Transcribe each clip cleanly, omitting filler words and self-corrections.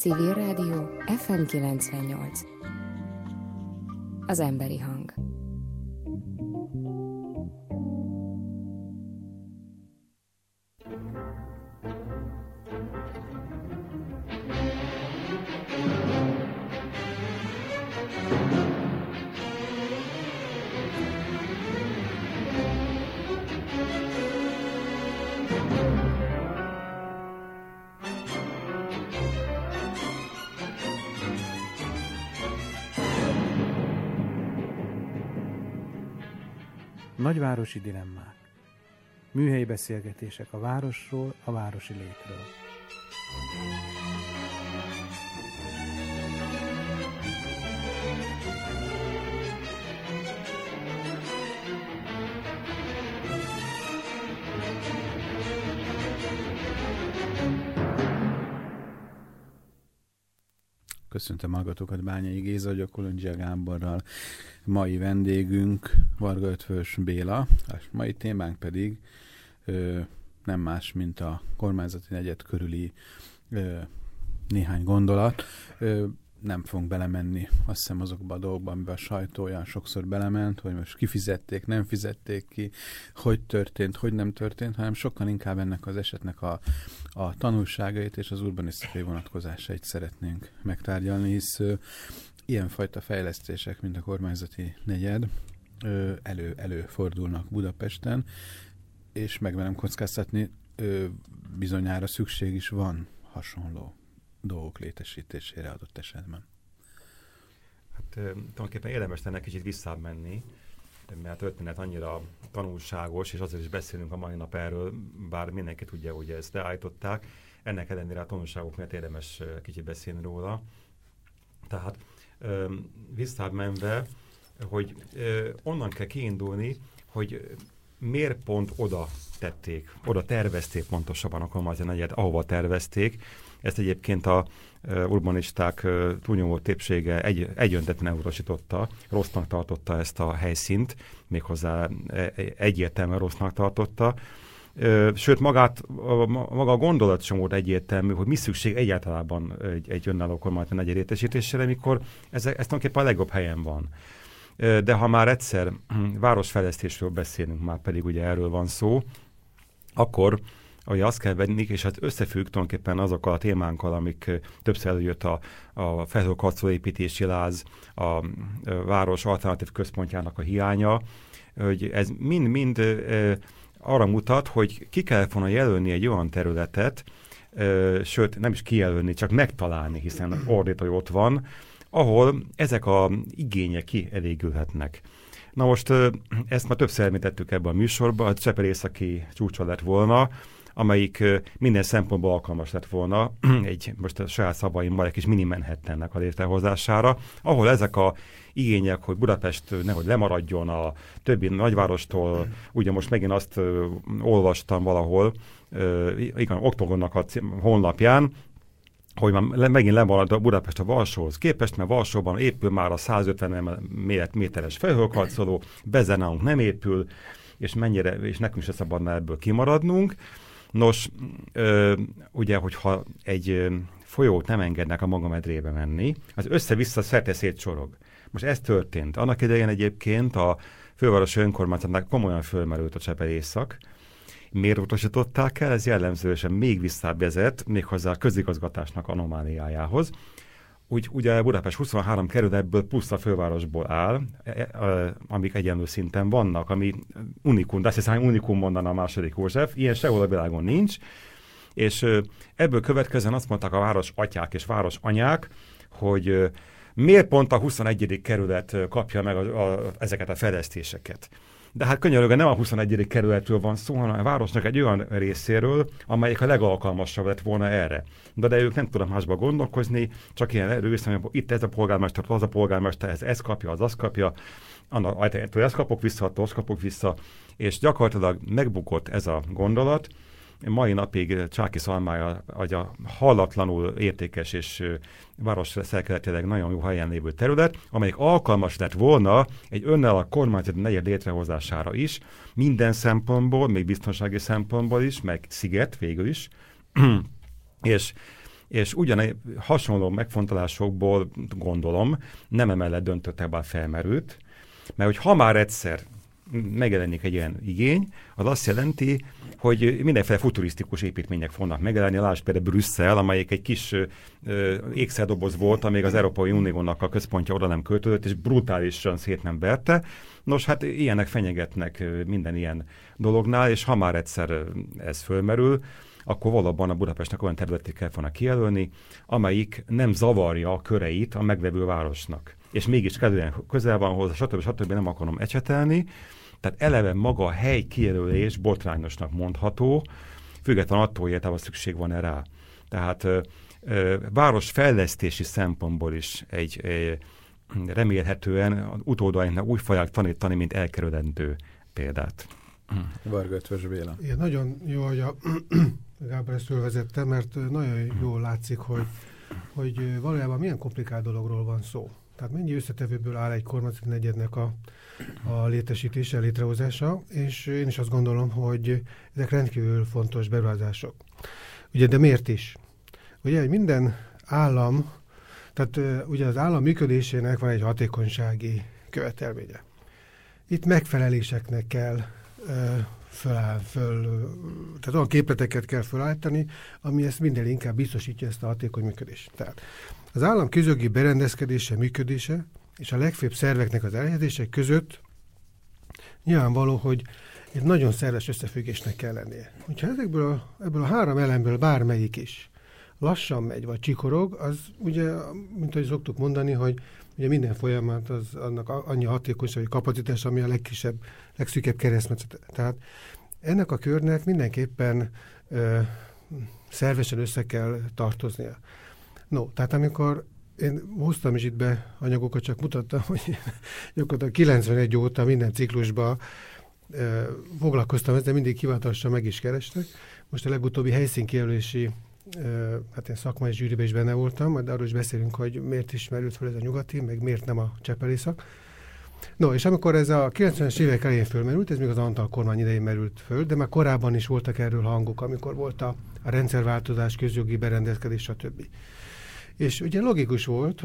Civil Rádió FM 98. Az emberi hang. Nagyvárosi dilemmák. Műhelyi beszélgetések a városról, a városi létről. Köszöntöm hallgatókat, Bányai Géza vagyok, Kolondzsia Gáborral. Mai vendégünk Varga Eötvös Béla, a mai témánk pedig nem más, mint a kormányzati negyed körüli néhány gondolat. Nem fogunk belemenni, azt hiszem, azokba a dolgokba, amiben a sajtó olyan sokszor belement, hogy most kifizették, nem fizették ki, hogy történt, hogy nem történt, hanem sokkal inkább ennek az esetnek a tanulságait és az urbanisztikai vonatkozásait szeretnénk megtárgyalni, hisz ilyenfajta fejlesztések, mint a kormányzati negyed előfordulnak Budapesten, és megmerem kockáztatni, bizonyára szükség is van hasonló dolgok létesítésére adott esetben. Hát tulajdonképpen érdemes lenne kicsit visszább menni, mert a történet annyira tanulságos, és azért is beszélünk a mai nap erről, bár mindenki tudja, hogy ezt leállították. Ennek ellenére a tanulságok miatt érdemes kicsit beszélni róla. Tehát visszább menve, hogy onnan kell kiindulni, hogy miért pont oda tették, oda tervezték pontosabban a kormányzati negyed, ahova tervezték. Ezt egyébként a urbanisták túlnyomó többsége egyöntetlen elutasította, rossznak tartotta ezt a helyszínt, méghozzá egyértelműen rossznak tartotta. Sőt, maga a gondolat sem volt egyértelmű, hogy mi szükség egyáltalán egy önálló kormányzati negyed létesítésére, mikor ez tulajdonképpen a legjobb helyen van. De ha már egyszer városfejlesztésről beszélünk, már pedig ugye erről van szó, akkor ahogy azt kell venni, és hát összefügg tulajdonképpen azokkal a témánkkal, amik többször előjött a felhőkarcoló építési láz, a város alternatív központjának a hiánya, hogy ez mind arra mutat, hogy ki kellett volna jelölni egy olyan területet, sőt nem is kijelölni, csak megtalálni, hiszen ordító ott van, ahol ezek az igények kielégülhetnek. Na most ezt már többször említettük ebben a műsorban, a Csepel-északi csúcsa lett volna, amelyik minden szempontból alkalmas lett volna most a saját szavaimmal egy kis mini Manhattannek a létrehozására, ahol ezek a igények, hogy Budapest nehogy lemaradjon a többi nagyvárostól, ugye most megint azt olvastam valahol, igen, Oktogonnak a honlapján, hogy már megint lemarad a Budapest a Varsóhoz képest, mert Varsóban épül már a 150 méteres felhőkarcoló, Bezen nálunk nem épül, és nekünk se szabadna ebből kimaradnunk. Nos, ugye, hogyha egy folyót nem engednek a maga medrébe menni, az össze-vissza szerte szétcsorog. Most ez történt. Annak idején egyébként a fővárosi önkormányzatnak komolyan fölmerült a Csepel-észak. Miért utasították el? Ez jellemzősen még visszább vezet, méghozzá a közigazgatásnak anomáliájához. Ugye Budapest 23 kerületből plusz a fővárosból áll, amik egyenlő szinten vannak, ami unikum, de azt hiszem, unikum mondana a második József, ilyen sehol a világon nincs, és ebből következően azt mondták a város atyák és város anyák, hogy miért pont a 21. kerület kapja meg ezeket a fejlesztéseket. De hát könyörögve nem a 21. kerületről van szó, hanem a városnak egy olyan részéről, amelyik a legalkalmasabb lett volna erre. De ők nem tudnak másba gondolkozni, csak ilyen erőszak, hogy itt ez a polgármester, az a polgármester, ez kapja, az azt kapja, ezt kapok vissza, attól azt kapok vissza, és gyakorlatilag megbukott ez a gondolat. Mai napig Csáky Szalmája a hallatlanul értékes és városszerkeletileg nagyon jó helyen lévő terület, amelyik alkalmas lett volna egy önálló kormányzati negyed létrehozására is, minden szempontból, még biztonsági szempontból is, meg sziget végül is. És És hasonló megfontolásokból gondolom, nem emellett döntöttek, bár felmerült, mert hogy ha már egyszer megjelenik egy ilyen igény, az azt jelenti, hogy mindenféle futurisztikus építmények fognak megjelenni. Lásd például Brüsszel, amelyik egy kis ékszerdoboz volt, amíg az Európai Uniónak a központja oda nem költődött, és brutálisan szét nem verte. Nos, hát ilyenek fenyegetnek minden ilyen dolognál, és ha már egyszer ez fölmerül, akkor valóban a Budapestnek olyan területét kell volna kijelölni, amelyik nem zavarja a köreit a megvevő városnak. És mégis közel van hozzá, stb. Nem akarom ecsetelni. Tehát eleve maga a hely kijelölés botrányosnak mondható, függetlenül attól, hogy szükség van rá. Tehát városfejlesztési szempontból is egy remélhetően utódainknak úgy fogják tanítani, mint elkerülendő példát. Varga Eötvös Béla. Igen, nagyon jó, hogy a Gábor ezt fölvezette, mert nagyon jól látszik, hogy valójában milyen komplikált dologról van szó. Tehát mennyi összetevőből áll egy kormányzati negyednek a létesítése, létrehozása, és én is azt gondolom, hogy ezek rendkívül fontos beruházások. Ugye, de miért is? Ugye, hogy minden állam, tehát ugye az állam működésének van egy hatékonysági követelménye. Itt megfeleléseknek kell tehát olyan képleteket kell felállítani, ami ezt minden inkább biztosítja, ezt a hatékony működést. Tehát az állam közjogi berendezkedése, működése és a legfőbb szerveknek az elhelyezések között nyilvánvaló, hogy egy nagyon szerves összefüggésnek kell lennie. Hogyha ebből a három elemből bármelyik is lassan megy, vagy csikorog, az ugye, mint ahogy szoktuk mondani, hogy ugye minden folyamat az annak annyi hatékonyság, vagy kapacitás, ami a legkisebb, legszűkebb keresztmetszet. Tehát ennek a körnek mindenképpen szervesen össze kell tartoznia. No, tehát amikor én hoztam is itt be anyagokat, csak mutattam, hogy gyakorlatilag 91 óta minden ciklusban foglalkoztam ezzel, mindig hivatalosan meg is kerestek. Most a legutóbbi helyszínkijelölési hát én szakmai zsűriben is benne voltam, majd arról is beszélünk, hogy miért is merült fel ez a nyugati, meg miért nem a Csepel-észak. No, és amikor ez a 90-es évek elején fölmerült, ez még az Antal kormány idején merült föl, de már korábban is voltak erről hangok, amikor volt a rendszerváltozás, közjogi berendezkedés, stb. És ugye logikus volt,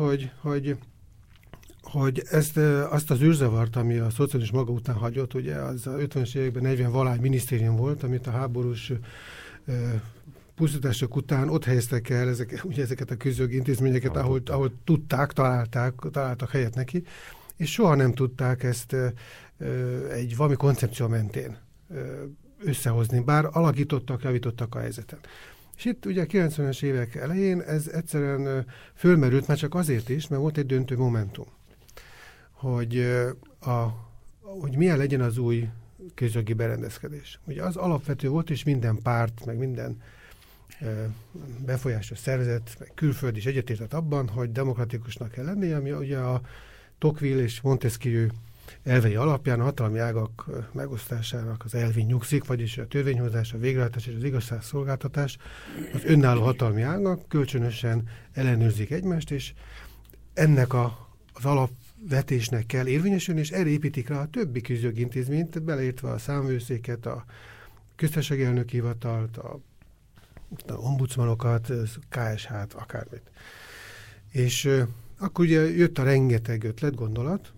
hogy azt az űrzavart, ami a szociális maga után hagyott, ugye az 50-es években 40 valány minisztérium volt, amit a háborús pusztítások után ott helyeztek el ezeket a közjogi intézményeket, ahol tudták, találtak helyet neki, és soha nem tudták ezt egy valami koncepció mentén összehozni, bár alakítottak, javítottak a helyzeten. És itt ugye a 90-es évek elején ez egyszerűen fölmerült, már csak azért is, mert volt egy döntő momentum, hogy milyen legyen az új közjogi berendezkedés. Ugye az alapvető volt, és minden párt, meg minden befolyásos szervezet, meg külföld is egyetértett abban, hogy demokratikusnak kell lennie, ami ugye a Tocqueville és Montesquieu elvei alapján a hatalmi ágak megosztásának az elvén nyugszik, vagyis a törvényhozás, a végrehajtás és az igazságszolgáltatás, az önálló hatalmi ágak kölcsönösen ellenőrzik egymást, és ennek az alapvetésnek kell érvényesülni, és erre építik rá a többi közjogi intézményt, beleértve a számvevőszéket, a köztársasági elnöki hivatalt, a ombudsmanokat, KSH-t, akármit. És akkor ugye jött a rengeteg ötlet, gondolat,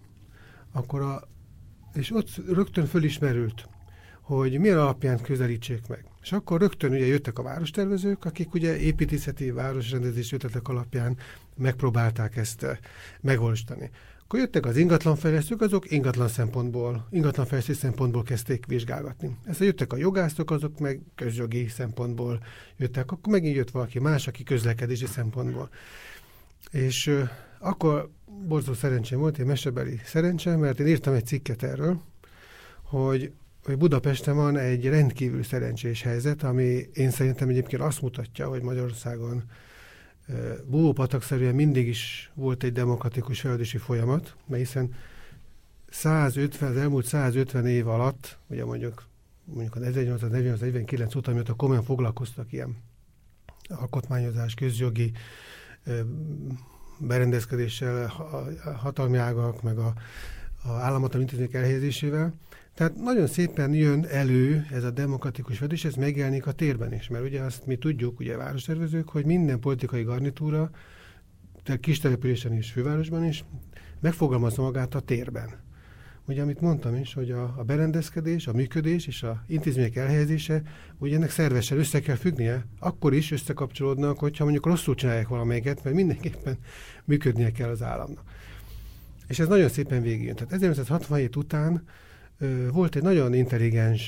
és ott rögtön fölismerült, hogy milyen alapján közelítsék meg. És akkor rögtön ugye jöttek a várostervezők, akik ugye építészeti városrendezési ötletek alapján megpróbálták ezt megvalósítani. Akkor jöttek az ingatlanfejlesztők, azok ingatlanfejlesztési szempontból kezdték vizsgálgatni. Ezt jöttek a jogászok, azok meg közjogi szempontból jöttek. Akkor megint jött valaki más, aki közlekedési szempontból. És akkor borzó szerencsém volt, egy mesebeli szerencsém, mert én írtam egy cikket erről, hogy Budapesten van egy rendkívül szerencsés helyzet, ami én szerintem egyébként azt mutatja, hogy Magyarországon búvópatakszerűen mindig is volt egy demokratikus fejlődési folyamat, mert hiszen az elmúlt 150 év alatt, ugye mondjuk az 1849 óta, amióta komolyan foglalkoztak ilyen alkotmányozás, közjogi berendezkedéssel, a hatalmi ágak, meg a államhatalmi intézmények elhelyezésével. Tehát nagyon szépen jön elő ez a demokratikus vetés, ez megjelenik a térben is, mert ugye azt mi tudjuk, ugye várostervezők, hogy minden politikai garnitúra, tehát kis településen is, fővárosban is megfogalmazza magát a térben. Ugye, amit mondtam is, hogy a berendezkedés, a működés és a intézmények elhelyezése, ugye ennek szervesen össze kell függnie, akkor is összekapcsolódnak, hogyha mondjuk rosszul csinálják valamelyiket, mert mindenképpen működnie kell az államnak. És ez nagyon szépen végigjön. Tehát 1967 után volt egy nagyon intelligens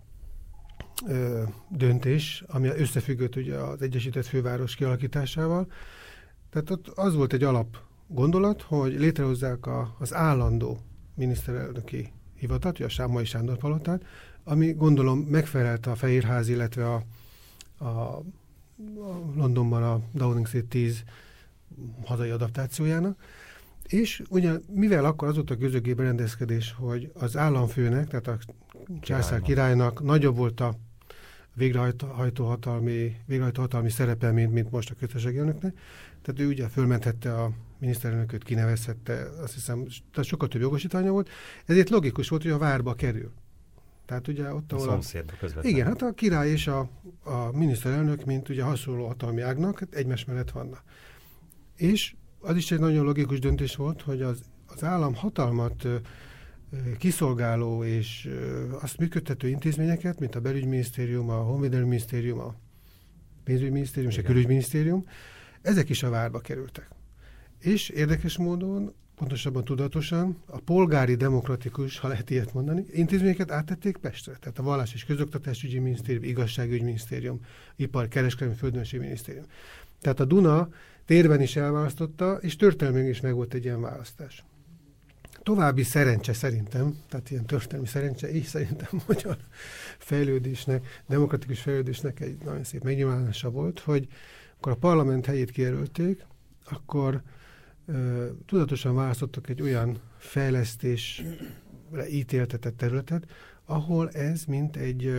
döntés, ami összefüggött ugye az Egyesített Főváros kialakításával. Tehát ott az volt egy alap gondolat, hogy létrehozzák az állandó miniszterelnöki hivatalt, a Sámai Sándor palotát, ami gondolom megfelelt a Fehérház, illetve a Londonban a Downing Street 10 hazai adaptációjának. És ugye, mivel akkor az volt a közögi berendezkedés, hogy az államfőnek, tehát a császár királynak nagyobb volt a végrehajtó hatalmi szerepe, mint most a köztársasági elnöknek, tehát ő ugye fölmenthette a miniszterelnököt, kinevezhette, azt hiszem, tehát sokkal több jogosítványa volt, ezért logikus volt, hogy a várba kerül. Tehát ugye ott, ahol szomszédba közvetlenül. Igen, hát a király és a miniszterelnök, mint ugye hasonló hatalmi ágnak, egymás mellett vannak. És az is egy nagyon logikus döntés volt, hogy az állam hatalmat kiszolgáló és azt működtető intézményeket, mint a belügyminisztérium, a honvédelmi minisztérium, a pénzügyminisztérium és a külügyminisztérium, ezek is a várba kerültek. És érdekes módon, pontosabban tudatosan, a polgári demokratikus, ha lehet ilyet mondani, intézményeket áttették Pestre. Tehát a Vallás és Közoktatásügyi Minisztérium, Igazságügyminisztérium, Ipar, Kereskedelmi, Földművelési Minisztérium. Tehát a Duna térben is elválasztotta, és történelmileg is megvolt egy ilyen választás. További szerencse szerintem, tehát ilyen történelmi szerencse, és szerintem magyar fejlődésnek, demokratikus fejlődésnek egy nagyon szép megnyilvánulása volt, hogy akkor a parlament helyét kijelölték, akkor tudatosan választottak egy olyan fejlesztésre ítéltetett területet, ahol ez mint egy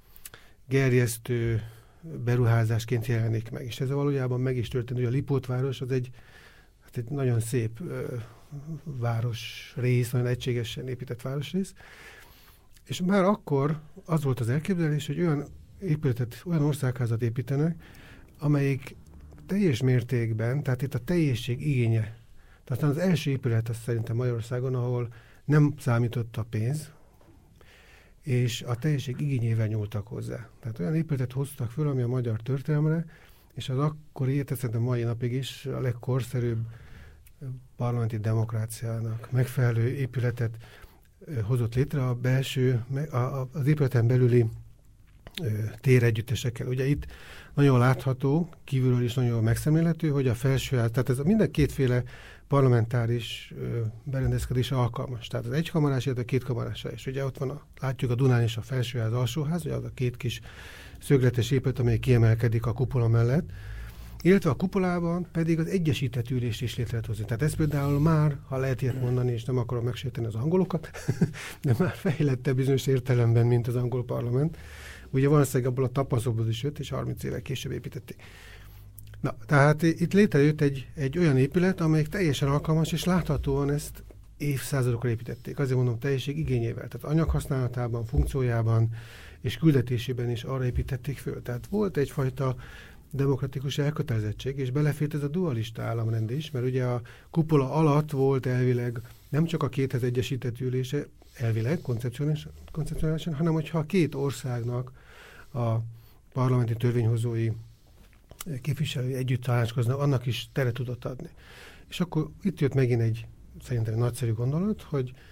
gerjesztő beruházásként jelenik meg. És ez valójában meg is történt, hogy a Lipótváros az egy nagyon szép városrész, nagyon egységesen épített városrész. És már akkor az volt az elképzelés, hogy olyan épületet, olyan országházat építenek, amelyik teljes mértékben, tehát itt a teljesség igénye. Tehát az első épület az szerintem Magyarországon, ahol nem számított a pénz, és a teljesség igényével nyúltak hozzá. Tehát olyan épületet hoztak föl, ami a magyar történelemre, és az akkori érte szerintem mai napig is a legkorszerűbb parlamenti demokráciának megfelelő épületet hozott létre a belső, az épületen belüli téregyüttesekkel. Ugye itt nagyon látható, kívülről is nagyon megszemlélhető, hogy a felsőház, tehát ez minden kétféle parlamentáris berendezkedés alkalmas. Tehát az egykamarás, illetve a kétkamarásra is. Ugye ott van, látjuk a Dunán is a felsőház, alsóház, ugye az a két kis szögletes épület, amely kiemelkedik a kupola mellett, illetve a kupolában pedig az egyesített ülést is létre lehet hozni. Tehát ez például már, ha lehet ilyet mondani, és nem akarom megsérteni az angolokat, de már fejlettebb bizonyos értelemben, mint az angol parlament. Ugye valószínűleg abból a tapasztalatból is jött, és 30 évvel később építették. Na, tehát itt létrejött egy olyan épület, amelyik teljesen alkalmas, és láthatóan ezt évszázadokra építették. Azért mondom, teljesség igényével. Tehát anyaghasználatában, funkciójában és küldetésében is arra építették föl. Tehát volt egyfajta demokratikus elkötelezettség, és belefért ez a dualista államrend is, mert ugye a kupola alatt volt elvileg nem csak a kéthez egyesített ülése, elvileg, koncepcionálisan, hanem hogyha a két országnak a parlamenti törvényhozói képviselői együtt tanácskoznak, annak is teret tudott adni. És akkor itt jött megint egy szerintem nagyszerű gondolat,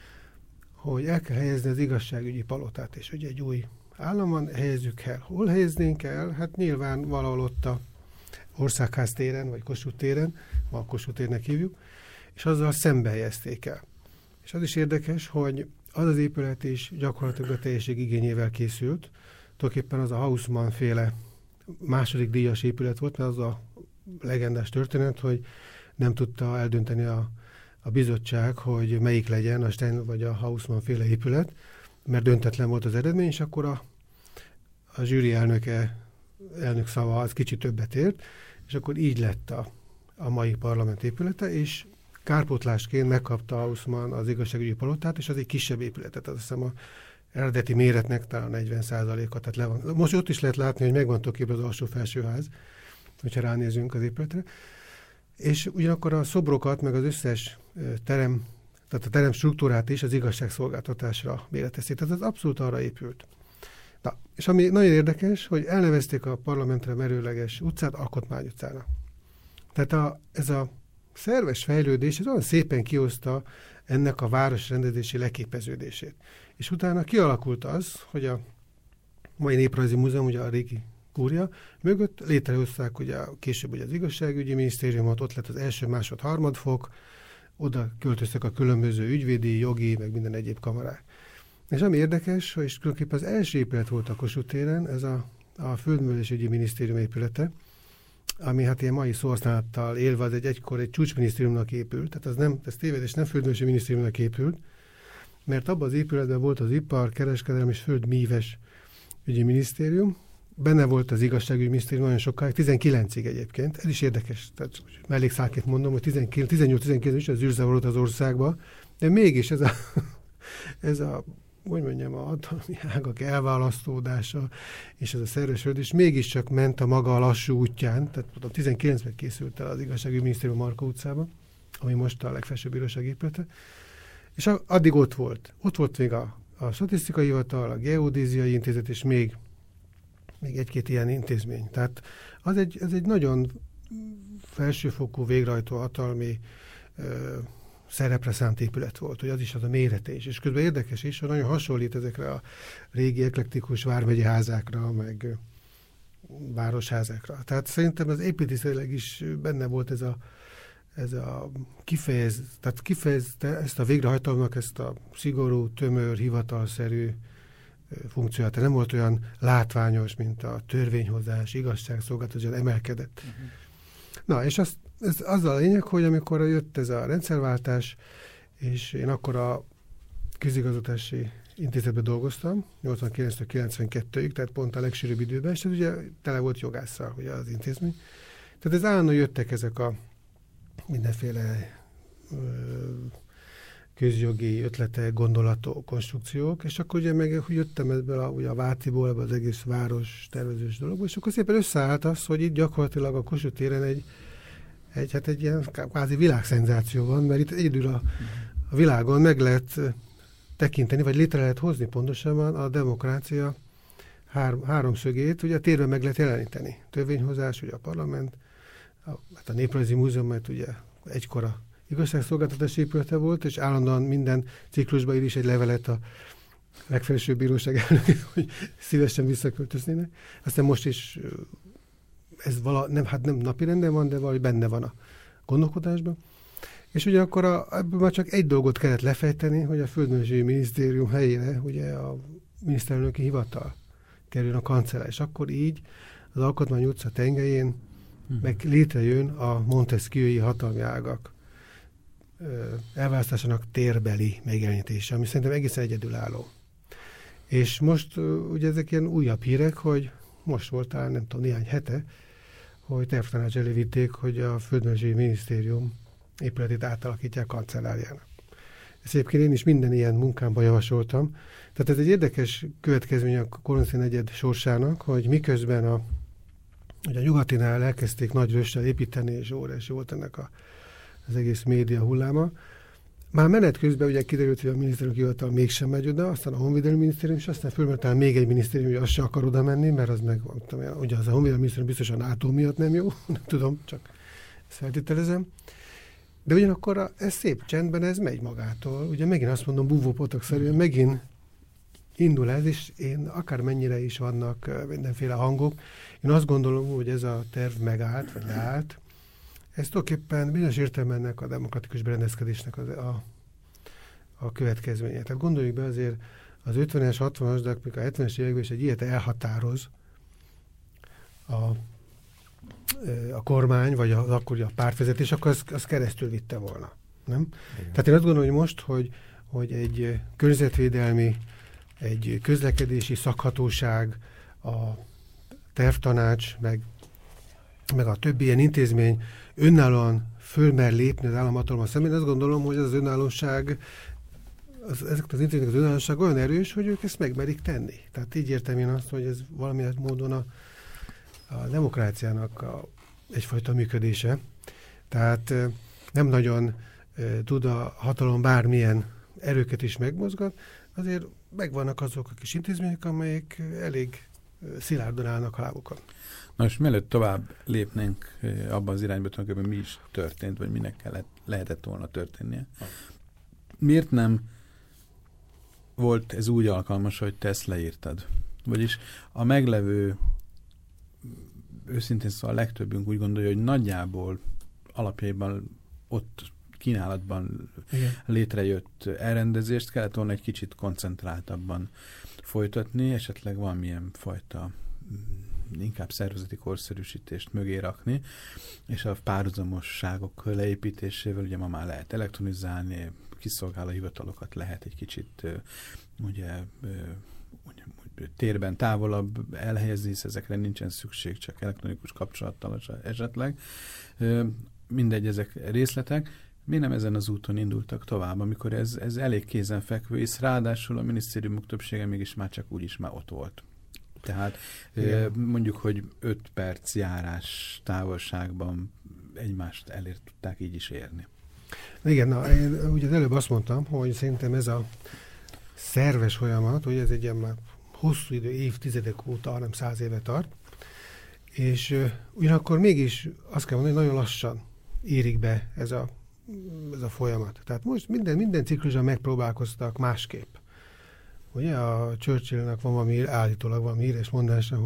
hogy el kell helyezni az igazságügyi palotát, és ugye egy új állam van, helyezzük el. Hol helyeznénk el? Hát nyilván valahol ott a Országház téren, vagy Kossuth téren, ma a Kossuth térnek hívjuk, és azzal szembe helyezték el. És az is érdekes, hogy az az épület is gyakorlatilag a teljesség igényével készült. Tulajdonképpen az a Haussmann féle második díjas épület volt, mert az a legendás történet, hogy nem tudta eldönteni a bizottság, hogy melyik legyen, a Stein vagy a Haussmann féle épület, mert döntetlen volt az eredmény, és akkor a zsűri elnök szava az kicsit többet ért, és akkor így lett a mai parlament épülete, és kárpótlásként megkapta Haussmann az igazságügyi palotát, és az egy kisebb épületet, azt hiszem a eredeti méretnek talán 40%-a, tehát le van. Most ott is lehet látni, hogy meg van képbe az alsó-felső ház, hogyha ránézünk az épületre. És ugyanakkor a szobrokat, meg az összes terem, tehát a terem struktúrát is az igazságszolgáltatásra méretezték. Tehát ez abszolút arra épült. Na, és ami nagyon érdekes, hogy elnevezték a parlamentre merőleges utcát Alkotmány utcának. Tehát ez a szerves fejlődés, ez olyan szépen kihozta ennek a városrendezési leképeződését. És utána kialakult az, hogy a mai Néprajzi Múzeum, ugye a régi kúria mögött létrehozták ugye később ugye az igazságügyi minisztériumot, ott lett az első, másod, harmadfok, oda költöztek a különböző ügyvédi, jogi, meg minden egyéb kamarák. És ami érdekes, hogy tulajdonképpen az első épület volt a Kossuth téren, ez a Földművelésügyi Minisztérium épülete, ami hát ilyen mai szóhasználattal élve az egykor egy csúcsminisztériumnak épült, tehát ez tévedés, nem Földművelési Minisztériumnak épült, mert abban az épületben volt az ipar, kereskedelem és földmíves ügyi minisztérium, benne volt az igazságügyi minisztérium nagyon sokáig, 19-ig egyébként, ez is érdekes, tehát mellékszálként mondom, hogy 18-19 is az űrzavar volt az országban, de mégis ez a hogy mondjam, a hatalmi ágak elválasztódása és ez a szerveződés mégiscsak ment a maga lassú útján, tehát 19-ben készült el az igazságügyi minisztérium Markó utcában, ami most a legfelsőbb bíróság épülete, és addig ott volt. Ott volt még a statisztikai hivatal, a geodéziai intézet, és még egy-két ilyen intézmény. Tehát ez egy nagyon felsőfokú végrehajtó hatalmi szerepre szánt épület volt, hogy az is az a mérete is. És közben érdekes is, hogy nagyon hasonlít ezekre a régi eklektikus vármegye házákra, meg városházákra. Tehát szerintem az építészetileg is benne volt ez a kifejezte ezt a végrehajtalomnak, ezt a szigorú, tömör, hivatalszerű funkcióját. Nem volt olyan látványos, mint a törvényhozás, igazságszolgáltatás, hogy emelkedett. Uh-huh. Na, és ez az a lényeg, hogy amikor jött ez a rendszerváltás, és én akkor a közigazgatási intézetben dolgoztam, 89-92-ig, tehát pont a legsűrűbb időben, és ez ugye tele volt jogásszal, ugye az intézmény. Tehát ez állandóan jöttek ezek a mindenféle közjogi ötletek, gondolatok, konstrukciók, és akkor ugye meg jöttem ebből a Váciból, ebből az egész város tervezős dologból, és akkor szépen összeállt az, hogy itt gyakorlatilag a Kossuth téren egy ilyen kvázi világszenzáció van, mert itt egyedül a világon meg lehet tekinteni, vagy létre lehet hozni pontosabban a demokrácia háromszögét, ugye a térben meg lehet jeleníteni. Törvényhozás, ugye a parlament, a Néprajzi Múzeum, mert ugye egykor a igazságszolgáltatás épülete volt, és állandóan minden ciklusban ír is egy levelet a legfelsőbb bíróság elnöke, hogy szívesen visszaköltöznének. Aztán most is ez nem napi renden van, de valahogy benne van a gondolkodásban. És ugyanakkor ebből már csak egy dolgot kellett lefejteni, hogy a Földművelési Minisztérium helyére ugye a miniszterelnöki hivatal kerül a kancellár. És akkor így az Alkotmány utca tengelyén meg létrejön a Montesquieu-i hatalmi ágak elválasztásának térbeli megjelenítése, ami szerintem egészen egyedülálló. És most ugye ezek ilyen újabb hírek, hogy most volt talán nem tudom, néhány hete, hogy tervtanács elé vitték, hogy a Földművelési Minisztérium épületét átalakítják kancelláriának. Ezt egyébként én is minden ilyen munkámban javasoltam. Tehát ez egy érdekes következmény a Kolonci negyed sorsának, hogy miközben ugye a Nyugatinál elkezdték nagy rössel építeni, és óriási volt ennek az egész média hulláma. Már menet közben ugye kiderült, hogy a minisztérium hivatal mégsem megy oda, aztán a Honvédelmi Minisztérium, és aztán fölmerült még egy minisztérium, hogy az se akar oda menni, mert az meg, ugye az a Honvédelmi Minisztérium biztosan NATO miatt nem jó, nem tudom, csak ezt feltételezem. De ugyanakkor ez szép csendben, ez megy magától. Ugye megint azt mondom, búvópotok-szerűen megint indul ez, és én akármennyire is vannak mindenféle hangok, én azt gondolom, hogy ez a terv megállt, vagy leállt. Ez tulajdonképpen bizonyos értelemben ennek a demokratikus berendezkedésnek a következménye. Tehát gondoljuk be azért az 50-es, 60-as, de a 70-es években is egy ilyet elhatároz a kormány, vagy akkori a pártvezetés, akkor az keresztül vitte volna. Nem? Tehát én azt gondolom, hogy most, hogy egy környezetvédelmi, egy közlekedési szakhatóság, a tervtanács, meg meg a többi ilyen intézmény önállóan fölmer lépni az államhatalommal szemben, azt gondolom, hogy az önállóság, ezek az intézmények az önállóság olyan erős, hogy ők ezt megmerik tenni. Tehát így értem én azt, hogy ez valamilyen módon a demokráciának egyfajta működése. Tehát nem nagyon tud a hatalom bármilyen erőket is megmozgat, azért megvannak azok a kis intézmények, amelyek elég szilárdan állnak a lábukon. Na és mielőtt tovább lépnénk abban az irányba, tulajdonképpen mi is történt, vagy minek lehetett volna történnie. Miért nem volt ez úgy alkalmas, hogy te ezt leírtad? Vagyis a meglevő, őszintén szóval a legtöbbünk úgy gondolja, hogy nagyjából alapjaiban ott kínálatban létrejött elrendezést kellett volna egy kicsit koncentráltabban folytatni, esetleg valamilyen fajta inkább szervezeti korszerűsítést mögé rakni, és a párhuzamosságok leépítésével ugye ma már lehet elektronizálni, kiszolgáló hivatalokat lehet egy kicsit térben távolabb elhelyezni, hisz ezekre nincsen szükség, csak elektronikus kapcsolattal esetleg. Mindegy, ezek részletek. Mi nem ezen az úton indultak tovább, amikor ez elég kézenfekvő, és ráadásul a minisztériumok többsége mégis már csak úgyis már ott volt. Tehát mondjuk, hogy 5 perc járás távolságban egymást elért tudták így is érni. Igen, én ugye előbb azt mondtam, hogy szerintem ez a szerves folyamat, hogy ez egy ilyen már hosszú idő, évtizedek óta, hanem 100 éve tart, és ugyanakkor mégis azt kell mondani, hogy nagyon lassan érik be ez a folyamat. Tehát most minden ciklusban megpróbálkoztak másképp. Ugye a Churchillnek van állítólag valami híres mondása,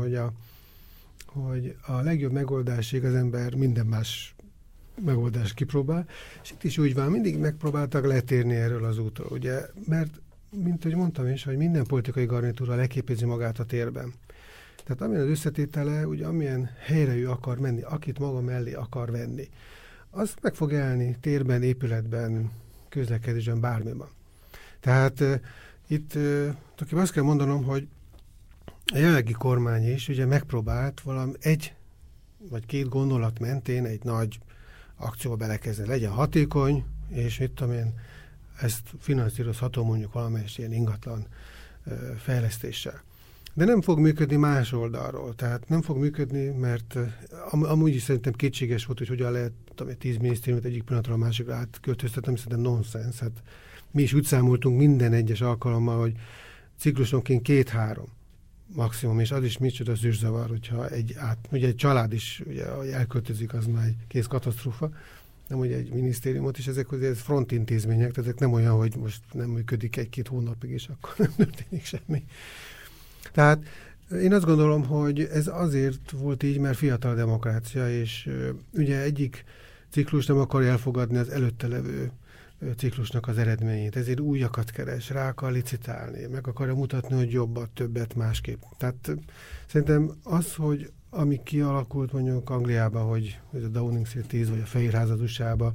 hogy a legjobb megoldásig az ember minden más megoldást kipróbál, és itt is úgy van, mindig megpróbáltak letérni erről az útról, ugye, mert, mint ahogy mondtam is, hogy minden politikai garnitúra leképezi magát a térben. Tehát amilyen az összetétele, ugye amilyen helyre ő akar menni, akit maga mellé akar venni, az meg fog elni térben, épületben, közlekedésben, bármiban. Tehát itt azt kell mondanom, hogy a jelenlegi kormány is ugye megpróbált valami 1 vagy 2 gondolat mentén egy nagy akcióba belekezdeni. Legyen hatékony, és mit tudom én, ezt finanszírozható mondjuk valamelyes ilyen ingatlan fejlesztéssel. De nem fog működni más oldalról. Tehát nem fog működni, mert amúgy is szerintem kétséges volt, hogy hogyan lehet 10 minisztériumot egyik pillanatra a másikra átköltöztetni, szerintem nonsens. Hát mi is úgy számoltunk minden egyes alkalommal, hogy ciklusonként 2-3 maximum, és az is micsoda zűrzavar, hogyha ugye egy család is ugye, elköltözik, az már egy kész katasztrófa, nem ugye egy minisztériumot, és ezek ugye frontintézmények, tehát ezek nem olyan, hogy most nem működik 1-2 hónapig, és akkor nem történik semmi. Tehát én azt gondolom, hogy ez azért volt így, mert fiatal demokrácia, és ugye egyik ciklus nem akarja elfogadni az előtte levő ciklusnak az eredményét. Ezért újakat keres, rá akar licitálni, meg akarja mutatni, hogy jobbat, többet, másképp. Tehát szerintem az, hogy ami kialakult mondjuk Angliában, hogy ez a Downing Street 10, vagy a Fehérház az USA-ba,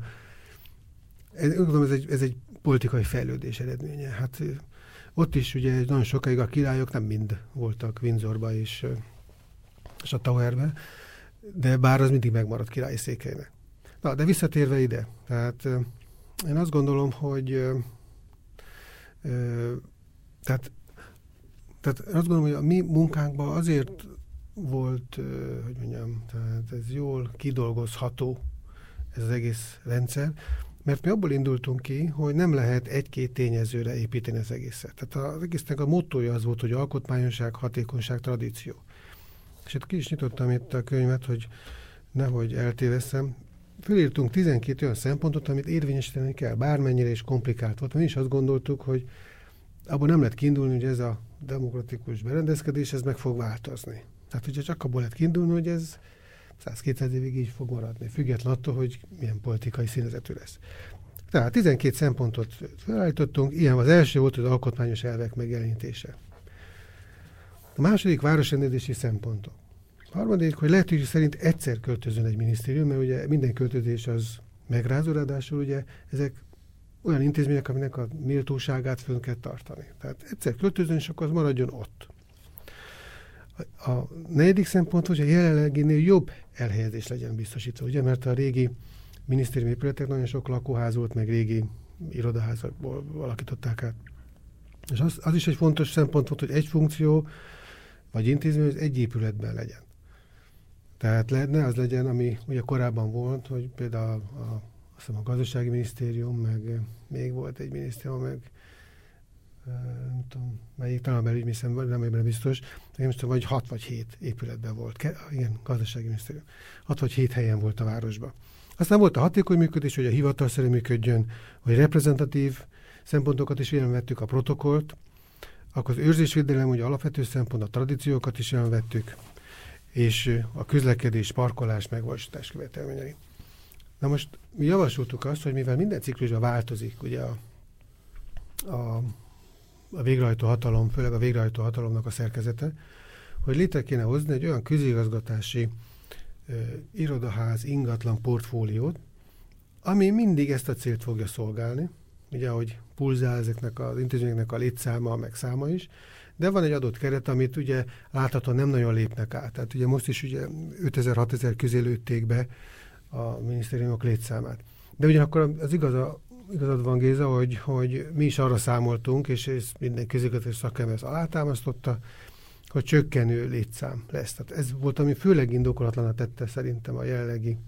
ez egy politikai fejlődés eredménye. Hát ott is ugye nagyon sokáig a királyok nem mind voltak Windsorba és a Towerbe, de bár az mindig megmaradt királyi székhelynek. Na, de visszatérve ide, tehát én azt gondolom, hogy tehát azt gondolom, hogy a mi munkánkban azért volt, hogy mondjam, tehát ez jól kidolgozható, ez az egész rendszer, mert mi abból indultunk ki, hogy nem lehet 1-2 tényezőre építeni az egészet. Tehát az egésznek a mottója az volt, hogy alkotmányosság, hatékonyság, tradíció. És itt ki is nyitottam itt a könyvet, hogy nehogy eltévesszem. Fölírtunk 12 olyan szempontot, amit érvényesíteni kell, bármennyire is komplikált volt. Mi is azt gondoltuk, hogy abból nem lehet kiindulni, hogy ez a demokratikus berendezkedés, ez meg fog változni. Tehát ugye csak abból lehet kiindulni, hogy ez 100-200 évig így fog maradni, független attól, hogy milyen politikai színezetű lesz. Tehát 12 szempontot felállítottunk, ilyen az első volt az alkotmányos elvek megjelenítése. A második városrendezési szempontok. A harmadik, hogy lehetőség szerint egyszer költözön egy minisztérium, mert ugye minden költözés az megrázó, ráadásul ugye ezek olyan intézmények, aminek a méltóságát fönn kell tartani. Tehát egyszer költözön, és akkor az maradjon ott. A negyedik szempont, hogy a jelenleginél jobb elhelyezés legyen biztosítva, ugye, mert a régi minisztériumi épületek nagyon sok lakóház volt, meg régi irodaházakból alakították át. És az is egy fontos szempont volt, hogy egy funkció vagy intézmény az egy épületben legyen. Tehát ne az legyen, ami ugye korábban volt, hogy például a gazdasági minisztérium, meg még volt egy minisztérium, meg nem tudom, melyik, talán belügyminisztérium, nem ebben biztos, nem tudom, vagy 6 vagy 7 épületben volt. Igen, gazdasági minisztérium. 6 vagy 7 helyen volt a városban. Aztán volt a hatékony működés, hogy a hivatalszerű működjön, hogy reprezentatív szempontokat is jelen vettük, a protokollt, akkor az őrzésvédelem, ugye alapvető szempont, a tradíciókat is jelen vettük, és a közlekedés, parkolás, megvalósítás követelményei. Na most mi javasoltuk azt, hogy mivel minden ciklusban változik, ugye a végrehajtó hatalom, főleg a végrehajtó hatalomnak a szerkezete, hogy létre kéne hozni egy olyan közigazgatási irodaház, ingatlan portfóliót, ami mindig ezt a célt fogja szolgálni, ugye, ahogy pulzál ezeknek az intézményeknek a létszáma, meg száma is, de van egy adott keret, amit ugye láthatóan nem nagyon lépnek át. Tehát ugye most is ugye 5000-6000 közé lőtték be a minisztériumok létszámát. De ugyanakkor az igazad van, Géza, hogy mi is arra számoltunk, és minden közigazgatási szakember alátámasztotta, hogy csökkenő létszám lesz. Tehát ez volt, ami főleg indokolatlanul tette szerintem a jelenlegi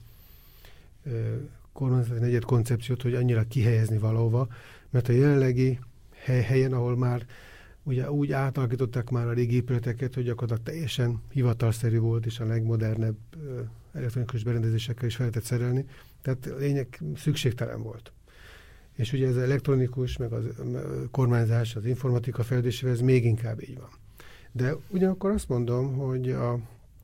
kormányzati negyed koncepciót, hogy annyira kihelyezni valóva, mert a jelenlegi helyen, ahol már ugye úgy átalakították már a régi épületeket, hogy gyakorlatilag teljesen hivatalszerű volt, és a legmodernebb elektronikus berendezésekkel is fel lehetett szerelni, tehát lényeg szükségtelen volt. És ugye ez az elektronikus, meg a kormányzás, az informatika fejlődésével ez még inkább így van. De ugyanakkor azt mondom, hogy a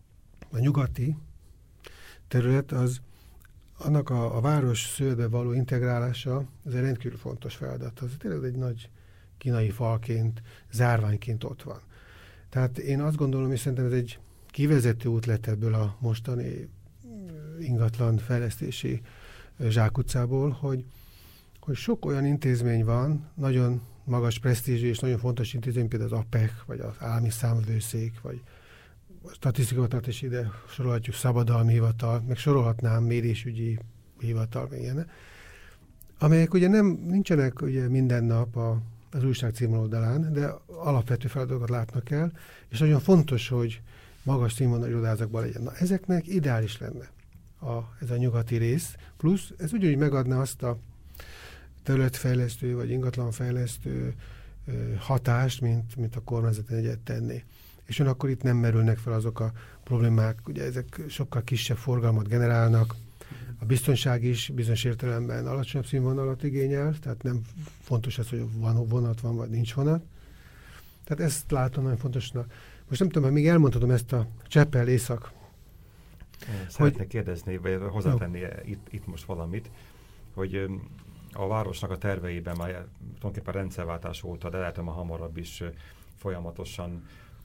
nyugati terület az annak a város szőbe való integrálása, ez egy rendkívül fontos feladat. Az tényleg egy nagy kínai falként, zárványként ott van. Tehát én azt gondolom, és szerintem ez egy kivezető út lett ebből a mostani ingatlan fejlesztési zsákutcából, hogy sok olyan intézmény van, nagyon magas presztízsű és nagyon fontos intézmény, például az APEC, vagy az állami számvevőszék, vagy a statisztikai is ide sorolhatjuk, szabadalmi hivatal, meg sorolhatnám mérésügyi hivatal, meg ilyen, amelyek ugye nincsenek ugye minden nap az újság címoldalán, de alapvető feladatokat látnak el, és nagyon fontos, hogy magas színvonalú irodázakban legyen. Na, ezeknek ideális lenne ez a nyugati rész, plusz ez ugyanúgy megadna azt a területfejlesztő vagy ingatlanfejlesztő hatást, mint a kormányzati negyed tenné. És akkor itt nem merülnek fel azok a problémák, ugye ezek sokkal kisebb forgalmat generálnak, a biztonság is bizonyos értelemben alacsonyabb színvonalat igényel, tehát nem fontos az, hogy vonat van, vagy nincs vonat. Tehát ezt látom nagyon fontosnak. Most nem tudom, még elmondhatom ezt a Csepel észak. Szeretnék kérdezni, vagy hozzátenni itt most valamit, hogy a városnak a terveiben már tulajdonképpen rendszerváltás óta, de lehet, hogy már hamarabb is folyamatosan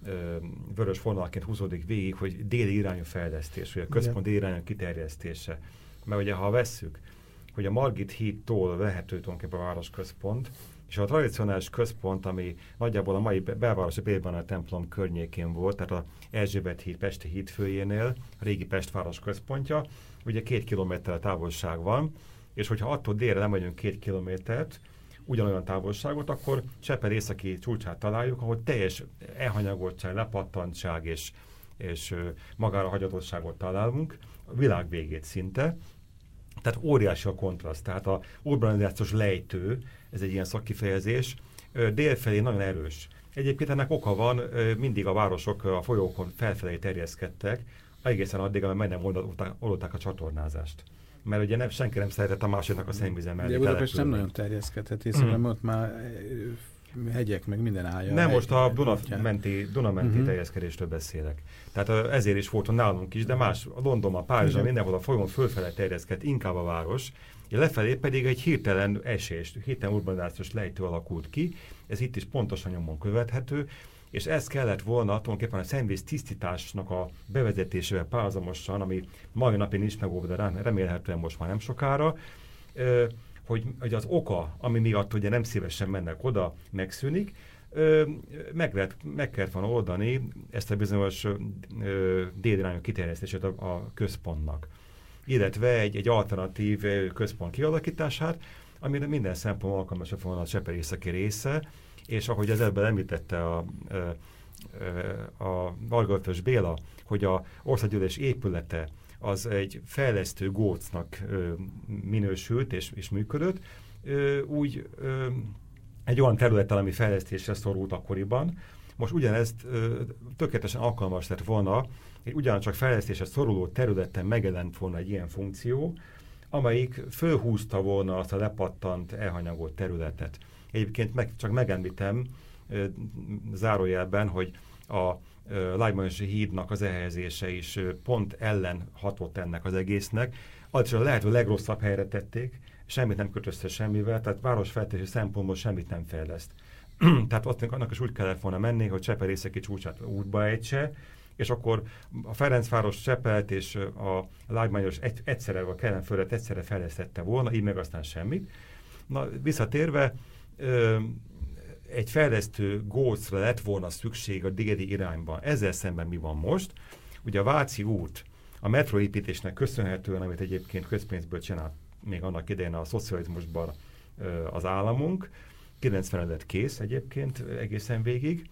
vörös vonalként húzódik végig, hogy déli irányú fejlesztés, vagy a központ déli irányú kiterjesztése. Mert ugye, ha vesszük, hogy a Margit hídtól vehető tulajdonképpen a városközpont, és a tradicionális központ, ami nagyjából a mai belvárosi Bélybánál templom környékén volt, tehát a Erzsébet híd Pesti hídfőjénél, a régi Pestváros központja, ugye 2 kilométer távolság van, és hogyha attól délre nem megyünk 2 kilométert, ugyanolyan távolságot, akkor Csepel északi csúcsát találjuk, ahol teljes elhanyagoltság, lepattantság és magára hagyatottságot találunk, a világ végét szinte. Tehát óriási a kontraszt, tehát a urbanizációs lejtő, ez egy ilyen szakkifejezés, délfelé nagyon erős. Egyébként ennek oka van, mindig a városok a folyókon felfelé terjeszkedtek, egészen addig, amíg meg nem oldották a csatornázást. Mert ugye senki nem szeretett a másiknak a szennyvízen mellé. De Budapest nem nagyon terjeszkedhet, hiszen ott már hegyek, meg minden állja. Nem, most a Duna-menti terjeszkedésről beszélek. Tehát ezért is volt nálunk is, de más, a Londonban, Párizsban, mindenhol a folyón fölfele terjeszkedt inkább a város, lefelé pedig egy hirtelen hirtelen urbanizációs lejtő alakult ki, ez itt is pontosan nyomon követhető, és ez kellett volna tulajdonképpen a szennyvíz tisztításnak a bevezetésével párhuzamosan, ami mai napig nincs meg, de remélhetően most már nem sokára, hogy az oka, ami miatt ugye nem szívesen mennek oda, megszűnik, meg kellett volna oldani ezt a bizonyos délirányú kiterjesztését a központnak, illetve egy alternatív központ kialakítását, amire minden szempontból alkalmas volna a Csepel-északi része, és ahogy az ebben említette a Varga-Ötvös Béla, hogy a országgyűlés épülete az egy fejlesztő gócnak minősült és működött, úgy egy olyan területen, ami fejlesztésre szorult akkoriban. Most ugyanezt tökéletesen alkalmas lett volna, egy ugyancsak fejlesztésre szoruló területen megjelent volna egy ilyen funkció, amelyik fölhúzta volna azt a lepattant, elhanyagolt területet. Egyébként csak megemlítem zárójelben, hogy a Lágymányosi hídnak az elhelyezése is pont ellen hatott ennek az egésznek. Az is a lehető legrosszabb helyre tették, semmit nem köt össze semmivel, tehát városfejlesztési szempontból semmit nem fejleszt. Tehát annak is úgy kellett volna menni, hogy Csepel-északi csúcsát útba ejtse, és akkor a Ferencváros, Csepelt és a Lágymányos egyszerre, a Kelenföldet egyszerre fejlesztette volna, így meg aztán semmit. Na, visszatérve, egy fejlesztő gócra lett volna szükség a digedi irányban. Ezzel szemben mi van most? Ugye a Váci út a metróépítésnek köszönhetően, amit egyébként közpénzből csinált még annak idején a szocializmusban az államunk, 90 lett kész egyébként egészen végig.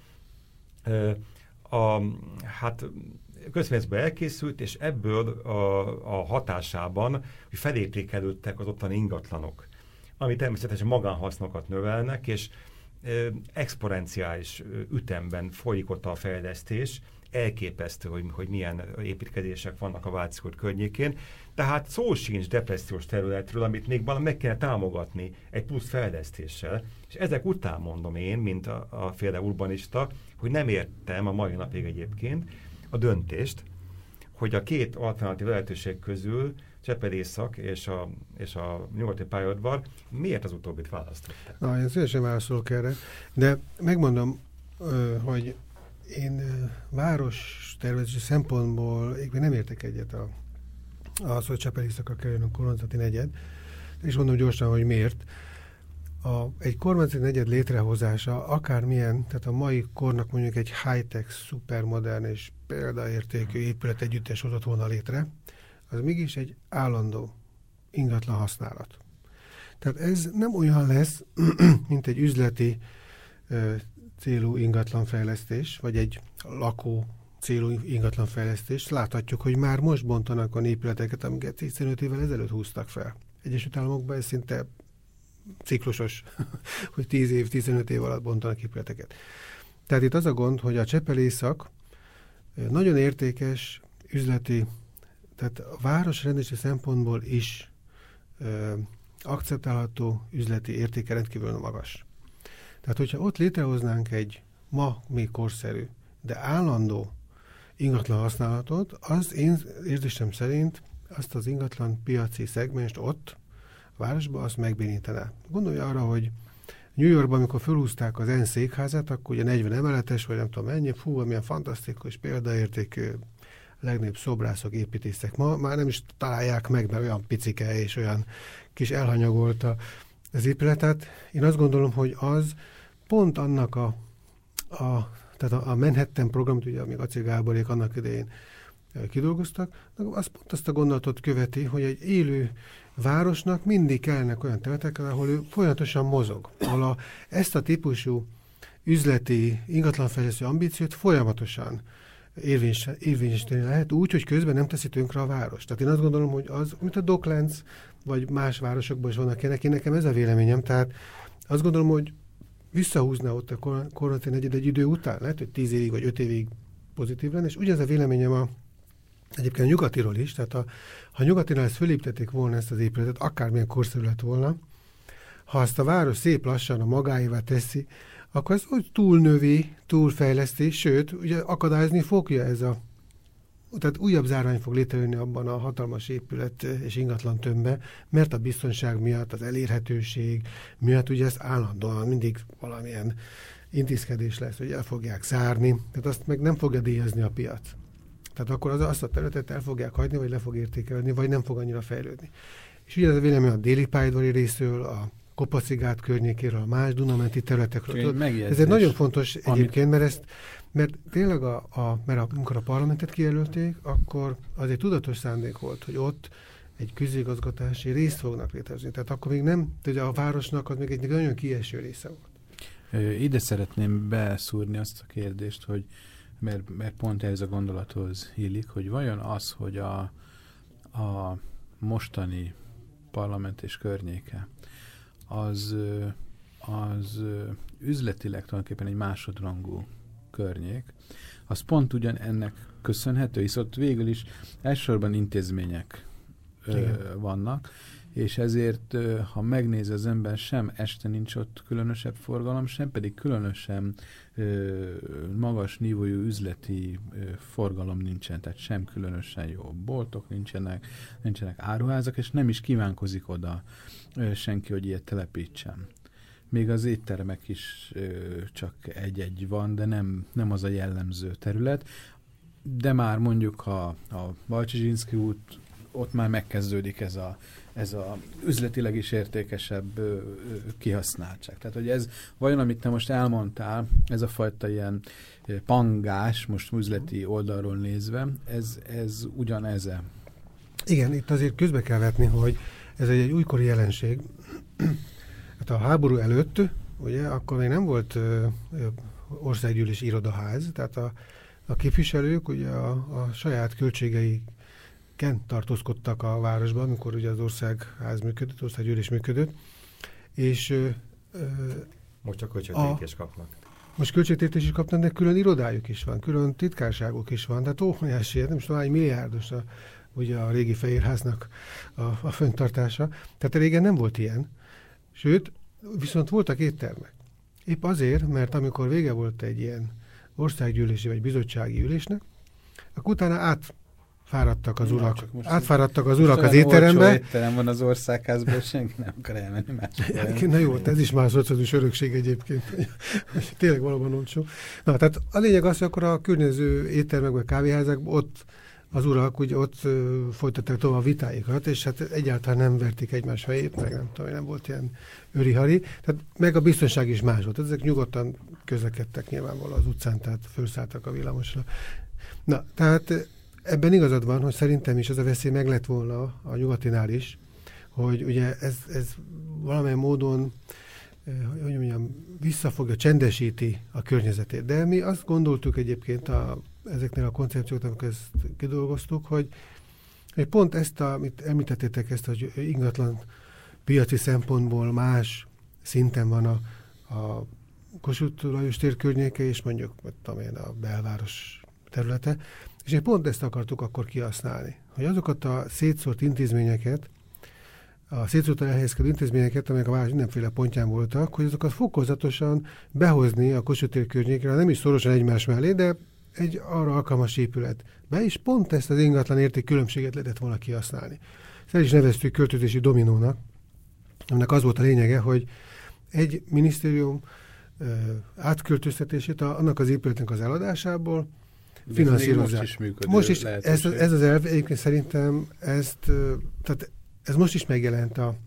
Hát közpénzből elkészült, és ebből a hatásában hogy felértékelődtek az ottani ingatlanok, ami természetesen magánhasznokat növelnek, és exponenciális ütemben folyik ott a fejlesztés, elképesztő, hogy milyen építkezések vannak a Váci út környékén. Tehát szó sincs depressziós területről, amit még valami meg kell támogatni egy plusz fejlesztéssel. És ezek után mondom én, mint a féle urbanista, hogy nem értem a mai napig egyébként a döntést, hogy a két alternatív lehetőség közül Csepel-észak és a nyugati pályaudvar miért az utóbbit választották? Na, én szívesen válaszolok erre, de megmondom, hogy én város tervezési szempontból még nem értek egyet az, hogy Csepel-északra kerüljön a kormányzati negyed, és mondom gyorsan, hogy miért. Egy kormányzati negyed létrehozása akármilyen, tehát a mai kornak mondjuk egy high-tech, szupermodern és példaértékű épület együttes hozott volna létre, az mégis egy állandó ingatlan használat. Tehát ez nem olyan lesz, mint egy üzleti célú ingatlanfejlesztés, vagy egy lakó célú ingatlanfejlesztés. Láthatjuk, hogy már most bontanak a épületeket, amiket 15 évvel ezelőtt húztak fel. Egyesült Államokban ez szinte ciklusos, hogy 10 év, 15 év alatt bontanak épületeket. Tehát itt az a gond, hogy a Csepel-észak nagyon értékes üzleti, tehát a városrendési szempontból is akceptálható üzleti értéke rendkívül magas. Tehát, hogyha ott létrehoznánk egy ma még korszerű, de állandó ingatlan használatot, az én érzésem szerint azt az ingatlan piaci szegmest ott, a városban, azt megbénítaná. Gondolj arra, hogy New Yorkban, amikor felhúzták az ENSZ székházát, akkor ugye 40 emeletes, vagy nem tudom mennyi, milyen fantasztikus, példaértékű, legnagyobb szobrászok, építészek. Ma már nem is találják meg, mert olyan picike és olyan kis elhanyagolt az épületet. Én azt gondolom, hogy az pont annak tehát a Manhattan programot, ugye még Acél Gáborék annak idején kidolgoztak, az pont azt a gondolatot követi, hogy egy élő városnak mindig kellnek olyan területek, ahol ő folyamatosan mozog, ahol ezt a típusú üzleti, ingatlanfejlesztő ambíciót folyamatosan érvényesíteni lehet úgy, hogy közben nem teszi tönkre a város. Tehát én azt gondolom, hogy az, mint a Docklands, vagy más városokban is vannak ilyenek, nekem ez a véleményem, tehát azt gondolom, hogy visszahúzna ott a kormányzati negyed egy idő után, lehet, hogy 10 évig vagy 5 évig pozitív lenne, és ugyanez a véleményem egyébként a nyugatiról is, tehát ha nyugatiról ezt fölépítették volna ezt az épületet, akármilyen korszerű lett volna, ha azt a város szép lassan a magáévá teszi, akkor ez úgy túlnövi, túlfejleszti, sőt, ugye akadályozni fogja tehát újabb zárvány fog létrejönni abban a hatalmas épület és ingatlan tömbbe, mert a biztonság miatt, az elérhetőség miatt ugye ez állandóan mindig valamilyen intézkedés lesz, hogy el fogják zárni, tehát azt meg nem fogja díjazni a piac. Tehát akkor azt a területet el fogják hagyni, vagy le fog értékelni, vagy nem fog annyira fejlődni. És ugye ez a vélemény a déli pályaudvari részről, a Kopacigát környékéről, a más Dunamenti területekről. Ez Megjegyzés, egy nagyon fontos egyébként, mert tényleg amikor a parlamentet kijelölték, akkor az egy tudatos szándék volt, hogy ott egy közigazgatási részt fognak létrehozni. Tehát akkor még nem, ugye a városnak az még egy nagyon kieső része volt. Ide szeretném beszúrni azt a kérdést, hogy mert pont ez a gondolathoz illik, hogy vajon az, hogy a mostani parlament és környéke az üzletileg tulajdonképpen egy másodrangú környék, az pont ugyan ennek köszönhető, hisz ott végül is elsősorban intézmények vannak, és ezért, ha megnéz az ember, sem este nincs ott különösebb forgalom, sem pedig különösen magas nívójú üzleti forgalom nincsen, tehát sem különösen jó boltok nincsenek áruházak, és nem is kívánkozik oda senki, hogy ilyet telepítsen. Még az éttermek is csak egy-egy van, de nem az a jellemző terület. De már mondjuk a Balcsy-Zsinszky út, ott már megkezdődik ez a üzletileg is értékesebb kihasználtság. Tehát, hogy ez vajon, amit te most elmondtál, ez a fajta ilyen pangás, most üzleti oldalról nézve, ez ugyaneze. Igen, itt azért közbe kell vetni, hogy ez egy újkori jelenség. Hát a háború előtt, ugye, akkor még nem volt országgyűlési irodaház, tehát a képviselők ugye a saját költségeiken tartózkodtak a városban, amikor ugye az országház működött, országgyűlés működött, és most csak költségtérítés kapnak. Most költségtérítés is kapnak, de külön irodájuk is van, külön titkárságuk is van, tehát óriási, nem is tudom, egy milliárdos ugye a régi Fehérháznak a fenntartása. Tehát régen nem volt ilyen. Sőt, viszont voltak éttermek. Épp azért, mert amikor vége volt egy ilyen országgyűlési vagy bizottsági ülésnek, akkor utána átfáradtak az urak az étterembe. Étterem van az országházban, senki nem akar elmenni máshol. Na jó, ez is már szociális örökség egyébként. Tényleg valóban olcsó. Na, tehát a lényeg az, hogy akkor a környező éttermekben, kávéházakban ott az urak úgy ott folytatták tovább a vitáikat, és hát egyáltalán nem verték egymás fejét, meg nem tudom, nem volt ilyen öri-hari. Tehát meg a biztonság is más volt. Ezek nyugodtan közlekedtek nyilvánvalóan az utcán, tehát felszálltak a villamosra. Na, tehát ebben igazad van, hogy szerintem is az a veszély meg lett volna a nyugatinál is, hogy ugye ez valamilyen módon hogy mondjam, visszafogja, csendesíti a környezetét. De mi azt gondoltuk egyébként ezeknél a koncepcióknak, amikor ezt kidolgoztuk, hogy pont ezt, amit említettétek, ezt, hogy ingatlan piaci szempontból más szinten van a Kossuth Lajos tér környéke, és mondjuk a belváros területe, és pont ezt akartuk akkor kihasználni, hogy azokat a szétszórt intézményeket, a szétszórtan elhelyezkedő intézményeket, amelyek a város mindenféle pontján voltak, hogy azokat fokozatosan behozni a Kossuth tér környékre, nem is szorosan egymás mellé, de egy arra alkalmas épületbe, és pont ezt az ingatlan érték különbséget lehetett volna kihasználni. Ezt is neveztük költözési dominónak, aminek az volt a lényege, hogy egy minisztérium átköltöztetését annak az épületnek az eladásából finanszírozzák. Most is ez az elv, egyébként szerintem tehát ez most is megjelent a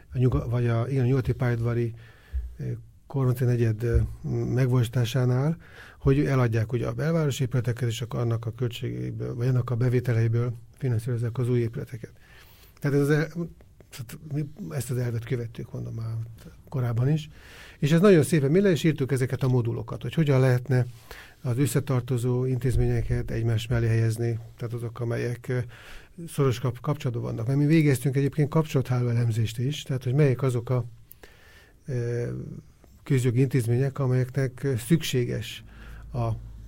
nyugati pályaudvari kormányzati negyed megvalósításánál, hogy eladják ugye a belvárosi épületeket, és akkor annak a költségeiből, vagy annak a bevételeiből finanszírozzák az új épületeket. Tehát ezt az elvet követtük, mondom már korábban is. És ez nagyon szépen, mi le is írtuk ezeket a modulokat, hogy hogyan lehetne az összetartozó intézményeket egymás mellé helyezni, tehát azok, amelyek szoros kapcsolatban vannak. Mert mi végeztünk egyébként kapcsolatháló elemzést is, tehát hogy melyek azok a közjogi intézmények, amelyeknek szükséges a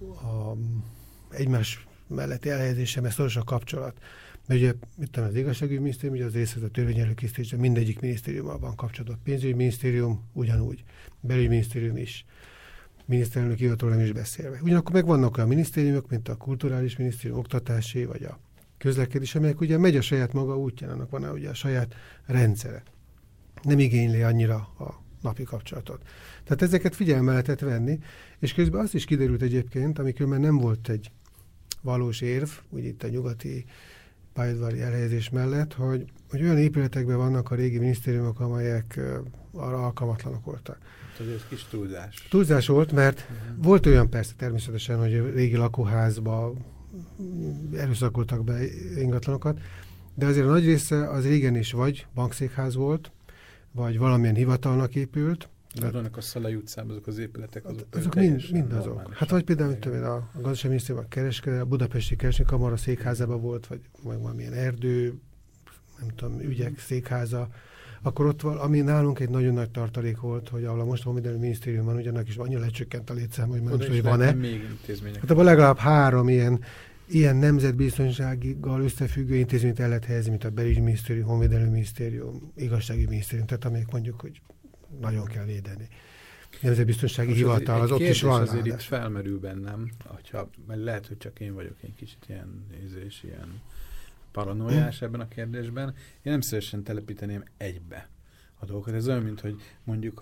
egymás melletti elhelyezése, mert szoros a kapcsolat. Mert ugye itt az igazságügyi minisztérium, ugye az részlet a törvény előkészítésben mindegyik minisztériummal van kapcsolatban. Pénzügyi minisztérium ugyanúgy, belügyminisztérium is, miniszterelnök hivatalról nem is beszélve. Ugyanakkor meg vannak olyan minisztériumok, mint a kulturális minisztérium, oktatási, vagy a közlekedés, amelyek ugye megy a saját maga útján, annak van ugye a saját rendszere. Nem igényli annyira a napi kapcsolatot. Tehát ezeket figyelme lehetett venni, és közben azt is kiderült egyébként, amikor már nem volt egy valós érv, úgy itt a nyugati pályaudvari elhelyezés mellett, hogy olyan épületekben vannak a régi minisztériumok, amelyek arra alkalmatlanok voltak. Ez kis túlzás. Túlzás volt, mert volt olyan persze természetesen, hogy a régi lakóházba erőszakoltak be ingatlanokat, de azért a nagy része az régen is vagy bankszékház volt, vagy valamilyen hivatalnak épült. Vannak a Szalai utcában azok az épületek, azok mind azok. Hát vagy például a gazdasági minisztérium, a budapesti kereskedelmi kamara székházában volt, vagy valamilyen erdő, nem tudom, ügyek székháza, akkor ott ami nálunk egy nagyon nagy tartalék volt, hogy ahol a most honvédelmi minisztérium van, ugyanak is annyira lecsökkent a létszám, hogy most, hogy van-e. Hát abban legalább 3 ilyen nemzetbiztonsággal összefüggő intézményt el lehet helyezni, mint a belügyminisztérium, honvédelmi minisztérium, igazságügyi minisztérium, tehát amelyek mondjuk, hogy nagyon kell védeni. Nemzetbiztonsági hivatal, az ott is van. Azért itt felmerül bennem, mert lehet, hogy csak én vagyok egy kicsit ilyen paranoiás ebben a kérdésben. Én nem szívesen telepíteném egybe a dolgokat. Ez olyan, mint hogy mondjuk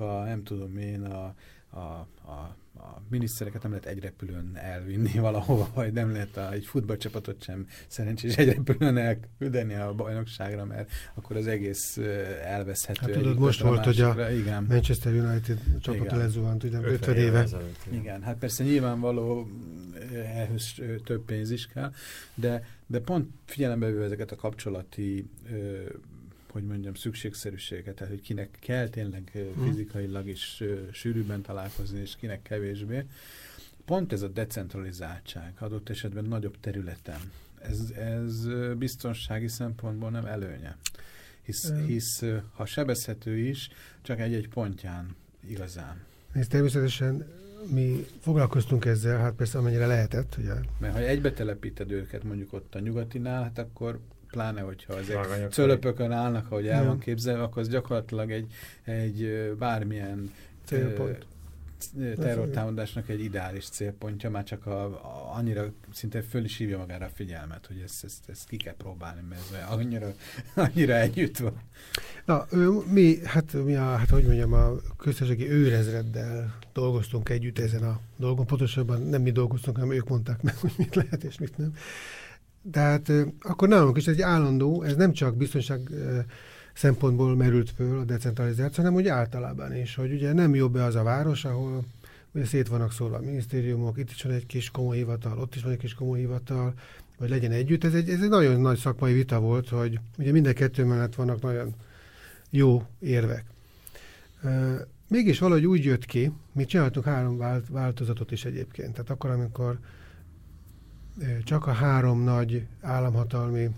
a minisztereket nem lehet egy repülőn elvinni valahova, vagy nem lehet egy futballcsapatot sem szerencsés egy repülőn elküldeni a bajnokságra, mert akkor az egész elveszhető. Hát tudod, most volt, hogy a igen. Manchester United csapata lezuhant, ugye 50 éve. Igen, hát persze nyilvánvaló ehhez több pénz is kell, de pont figyelembe véve ezeket a kapcsolati hogy mondjam, szükségszerűséget, tehát hogy kinek kell tényleg fizikailag is sűrűbben találkozni, és kinek kevésbé. Pont ez a decentralizáltság adott esetben nagyobb területen. Ez biztonsági szempontból nem előnye. Hisz ha sebezhető is, csak egy-egy pontján igazán. Ez természetesen mi foglalkoztunk ezzel, hát persze amennyire lehetett. Ugye? Mert ha egybe telepíted őket mondjuk ott a nyugatinál, hát akkor pláne, hogyha ezek cölöpökön állnak, ahogy el van képzelve, akkor az gyakorlatilag egy bármilyen célpont. Terrortámadásnak egy ideális célpontja, már csak annyira szinte föl is hívja magára a figyelmet, hogy ezt ki kell próbálni, mert ez annyira együtt van. Na, hogy mondjam, a köztársasági őrezreddel dolgoztunk együtt ezen a dolgon, pontosabban nem mi dolgoztunk, hanem ők mondták meg, hogy mit lehet és mit nem. Tehát akkor nálunk is ez egy állandó, ez nem csak biztonság szempontból merült föl a decentralizáció, hanem úgy általában is, hogy ugye nem jobb-e az a város, ahol ugye szét vannak szólva a minisztériumok, itt is van egy kis komoly hivatal, ott is van egy kis komoly hivatal, vagy legyen együtt. Ez egy nagyon nagy szakmai vita volt, hogy ugye minden kettő mellett vannak nagyon jó érvek. Mégis valahogy úgy jött ki, mi csináltunk 3 változatot is egyébként. Tehát akkor, amikor csak a 3 nagy államhatalmi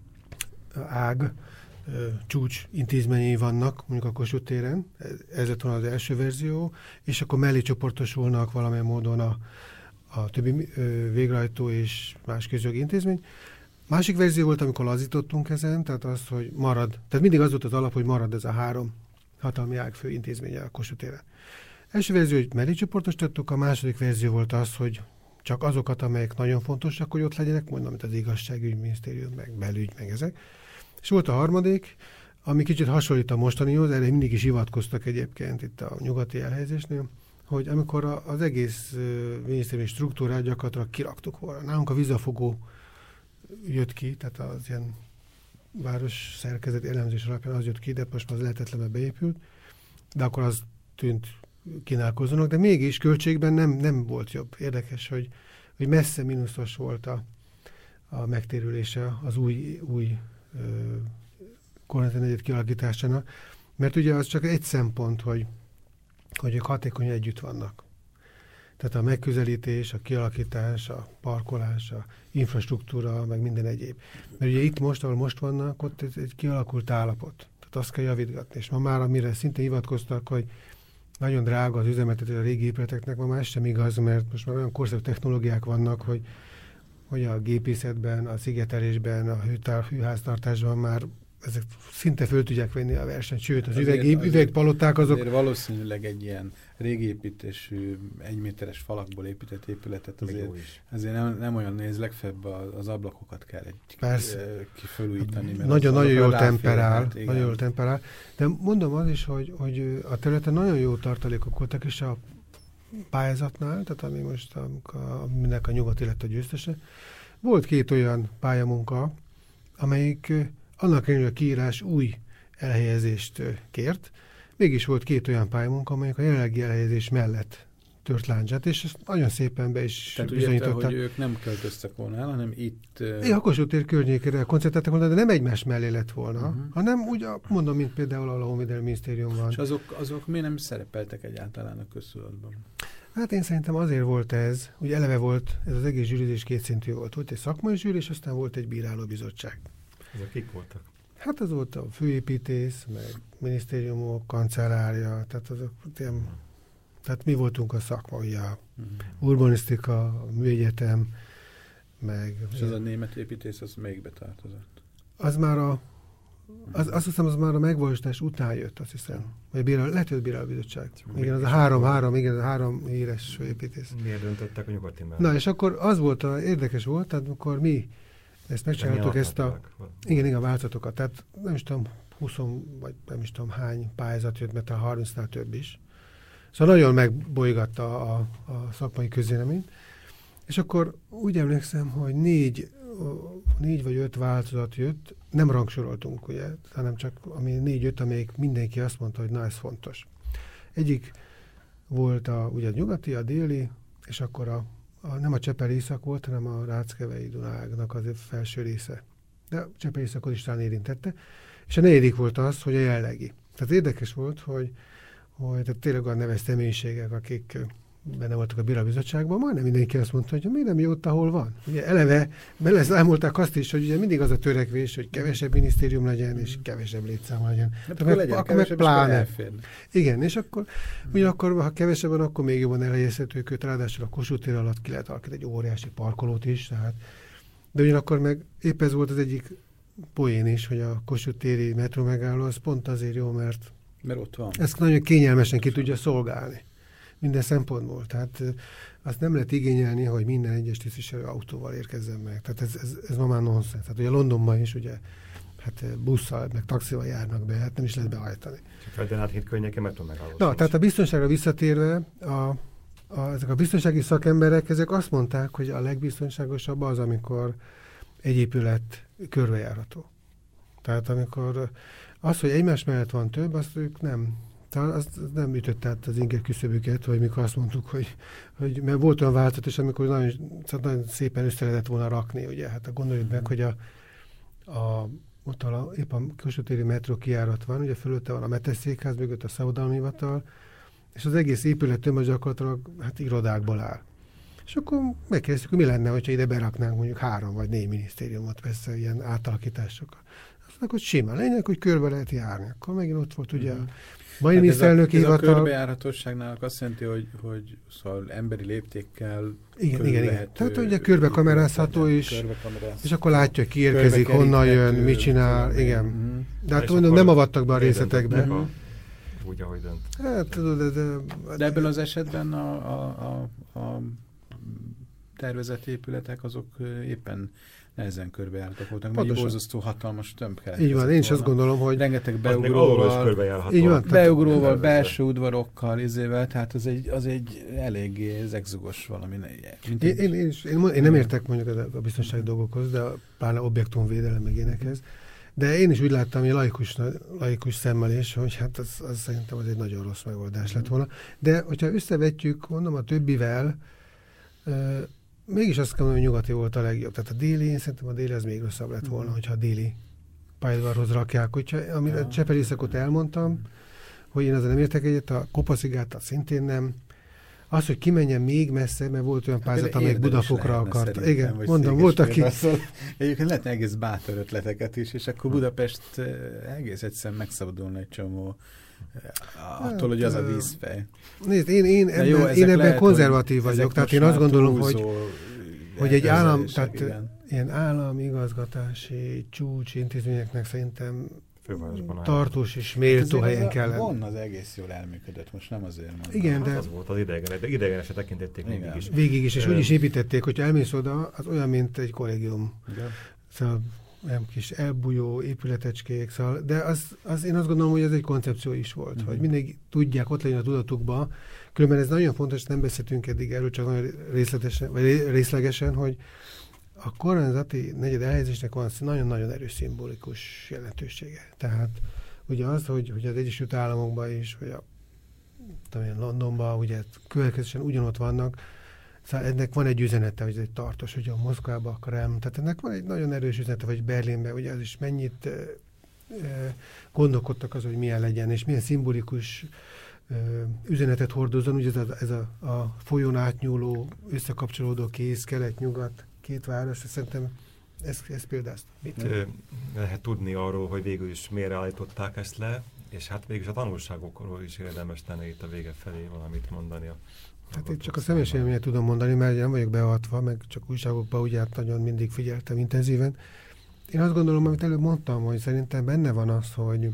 ág csúcs intézményei vannak, mondjuk a Kossuth téren, ez lett volna az első verzió, és akkor mellé csoportosulnak valamilyen módon a többi végrehajtó és más közjogi intézmény. Másik verzió volt, amikor lazítottunk ezen, tehát az, hogy marad, tehát mindig az volt az alap, hogy marad ez a 3 hatalmi ág fő intézménye a Kossuth téren. Első verzió, hogy mellé csoportosítottuk, a második verzió volt az, hogy csak azokat, amelyek nagyon fontosak, hogy ott legyenek, mondom, mint az igazságügyi minisztérium, meg belügy, meg ezek. És volt a harmadik, ami kicsit hasonlít a mostanihoz, erre mindig is hivatkoztak egyébként itt a nyugati elhelyezésnél, hogy amikor az egész minisztériumi struktúrát gyakorlatilag kiraktuk volna. Nálunk a vízafogó jött ki, tehát az ilyen város szerkezet elemzés alapján az jött ki, de most már az lehetetlenbe beépült, de akkor az tűnt kínálkozónak, de mégis költségben nem volt jobb. Érdekes, hogy messze mínuszos volt a megtérülése az új kormányzati negyed kialakításának, mert ugye az csak egy szempont, hogy ők hatékonyan együtt vannak. Tehát a megközelítés, a kialakítás, a parkolás, a infrastruktúra, meg minden egyéb. Mert ugye itt most, ahol most vannak, ott egy kialakult állapot. Tehát azt kell javítgatni. És ma már, amire szinte hivatkoztak, hogy nagyon drága az üzemeltető a régi épületeknek, ma már ez sem igaz, mert most már olyan korszerű technológiák vannak, hogy a gépészetben, a szigetelésben, a hőháztartásban már ezek szinte föl tudják venni a versenyt. Sőt, az üvegpaloták azok... Azért valószínűleg egy ilyen régi építésű, 1 méteres falakból épített épületet azért nem olyan néz, legfeljebb az ablakokat kell kifölújítani. Nagyon jól temperál. De mondom az is, hogy a területen nagyon jó tartalékok voltak, és a pályázatnál, tehát ami most aminek a nyugati lett a győztese, volt 2 olyan pályamunka, amelyik annak ellenére a kiírás új elhelyezést kért, mégis volt 2 olyan pályamunka, amelyik a jelenlegi elhelyezés mellett tört láncsát, és ezt nagyon szépen be is bizonyították. Tehát hogy ők nem költöztek volna el, hanem itt... A Kossuth tér környékére koncentráltak volna, de nem egymás mellé lett volna, hanem úgy, mondom, mint például a Honvédelmi Minisztérium van. És azok miért nem szerepeltek egyáltalán a köztudatban? Hát én szerintem azért volt ez, hogy eleve volt, ez az egész zsűrizés kétszintű volt. Volt egy szakmai zsűri, és aztán volt egy bírálóbizottság. Ezek kik voltak? Hát az volt a főépítész, meg minisztériumok, kancellária, tehát mi voltunk a szakma, ugye a urbanisztika, a műegyetem, meg... És az a német építész, az melyikbe tartozott? Az már azt hiszem, az már a megvalósítás után jött, azt hiszem. Vagy lehet, hogy a bírálóbizottság. Igen, az a három híres főépítész. Miért döntöttek a nyugati mellett? Na, és akkor az volt, érdekes volt, tehát amikor mi ezt megcsináltuk, ezt a változatokat, tehát nem is tudom, 20 vagy nem is tudom hány pályázat jött, mert a 30-nál több is. Szóval nagyon megbolygatta a szakmai közvéleményt, és akkor úgy emlékszem, hogy 4 vagy 5 változat jött, nem rangsoroltunk, ugye, hanem csak 4-5, amelyik mindenki azt mondta, hogy na, ez fontos. Egyik volt ugye a nyugati, a déli, és akkor nem a Csepel-észak volt, hanem a Ráckevei Dunágnak az felső része. De a Csepel-északot is talán érintette. És a 4. volt az, hogy a jellegi. Tehát érdekes volt, hogy tehát tényleg olyan neves személyiségek, akik benne voltak a bírálóbizottságban, majdnem mindenki azt mondta, hogy miért nem jó ott, ahol van. Ugye eleve beleszámolták azt is, hogy ugye mindig az a törekvés, hogy kevesebb minisztérium legyen, és kevesebb létszám legyen. Akkor meg pláne. Igen, és akkor ugyanakkor, ha kevesebb van, akkor még jobban elhelyezhetők őt, ráadásul a Kossuth tér alatt ki lehet alakítani egy óriási parkolót is, tehát. De ugyanakkor meg épp ez volt az egyik poén is, hogy a Kossuth téri metró megálló az pont azért jó, mert ott van. Ezt nagyon kényelmesen ki tudja szolgálni. Minden szempontból. Tehát azt nem lehet igényelni, hogy minden egyes tisztviselő autóval érkezzen meg. Tehát ez ma már nonsens. Tehát ugye Londonban is ugye busszal, meg taxival járnak be, hát nem is lehet behajtani. Csak Ferdinand híd környéken metró megálló. Tehát a biztonságra visszatérve, ezek a biztonsági szakemberek, ezek azt mondták, hogy a legbiztonságosabb az, amikor egy épület körbejárható. Tehát amikor az, hogy egymás mellett van több, azt ők nem ütött át az inger küszöbüket, vagy mikor azt mondtuk, hogy mert volt olyan változat, amikor nagyon szépen össze lehetett volna rakni, ugye, hát gondoljuk meg, hogy ott épp a Kossuth téri metró kijárat van, ugye fölötte van a Meteszékház, mögött a Szabadalmi Hivatal, és az egész épület tömeg gyakorlatilag irodákból áll. És akkor megkérdeztük, hogy mi lenne, hogyha ide beraknánk mondjuk 3 vagy 4 minisztériumot, persze ilyen átalakításokkal. Azt mondjuk, hogy simán lényeg, hogy körbe lehet járni. Akkor megint ott volt ugye mai miniszterelnöki hivatal. Ez a körbejárhatóságnak azt jelenti, hogy szóval emberi léptékkel igen. Tehát ugye körbe kamerázható is, és akkor látja, ki érkezik, honnan jön, mit csinál, igen. De hát mondom, nem avattak be a részletekbe. Úgy, ahogy dönt. Hát, de ebből az esetben a tervezett épületek azok éppen nehezen körbejártak voltak, mert borzasztó hatalmas tömb kellett. Így van, én is azt gondolom, hogy rengeteg beugróval, belső udvarokkal, tehát az egy eléggé zegzugos valami. Én nem értek mondjuk a biztonsági dolgokhoz, de pláne objektumvédelem meg énekhez. De én is úgy láttam, hogy laikus szemmel is, hogy hát az szerintem az egy nagyon rossz megoldás lett volna. De hogyha összevetjük, mondom, a többivel, mégis azt kell mondani, hogy nyugati volt a legjobb. Tehát a déli, én szerintem a déli az még rosszabb lett volna, hogyha a déli pályaudvarhoz rakják. Amit a Csepel-északot elmondtam, hogy én ezzel nem értek egyet, a Kopaszigáttal szintén nem. Az, hogy kimenjen még messze, mert volt olyan pályázat, amelyik Budafokra akart. Igen, mondom, volt, aki... Egyébként lehetne egész bátor ötleteket is, és akkor Budapest egész egyszerűen megszabadulna egy csomó attól, hogy az a vízfej. Nézd, én ebben konzervatív vagyok, tehát én azt gondolom, hogy egy állam, tehát ilyen államigazgatási csúcs intézményeknek szerintem tartós és méltó helyen kellene. Von az egész jól elműködött, most nem azért mondom. Igen, de... Az volt az idegenesen tekintették végig is. Végig is, és úgy is építették, hogy elmész oda, az olyan, mint egy kollégium. Szóval olyan kis elbújó épületecskék, szóval, de én azt gondolom, hogy ez egy koncepció is volt, hogy mindig tudják, ott legyen a tudatukban. Különben ez nagyon fontos, nem beszéltünk eddig erről, csak nagyon részletesen, vagy részlegesen, hogy a kormányzati negyed elhelyezésnek van nagyon-nagyon erős szimbolikus jelentősége. Tehát ugye az, hogy az Egyesült Államokban is, vagy Londonban, ugye következően ugyanott vannak, szóval ennek van egy üzenete, hogy ez egy tartós, hogy a Moszkvában, a Kreml, tehát ennek van egy nagyon erős üzenete, vagy Berlinben, ugye az is mennyit gondolkodtak az, hogy milyen legyen, és milyen szimbolikus üzenetet hordozzon, ugye ez a folyón átnyúló, összekapcsolódó kéz, kelet-nyugat, két város, szerintem ez példázt. Lehet tudni arról, hogy végül is miért állították ezt le, és hát végül is a tanulságokról is érdemes lenne itt a vége felé valamit mondani. Hát itt csak a személyes élményet tudom mondani, mert nem vagyok beavatva, meg csak újságokban ugye hát nagyon mindig figyeltem intenzíven. Én azt gondolom, amit előbb mondtam, hogy szerintem benne van az, hogy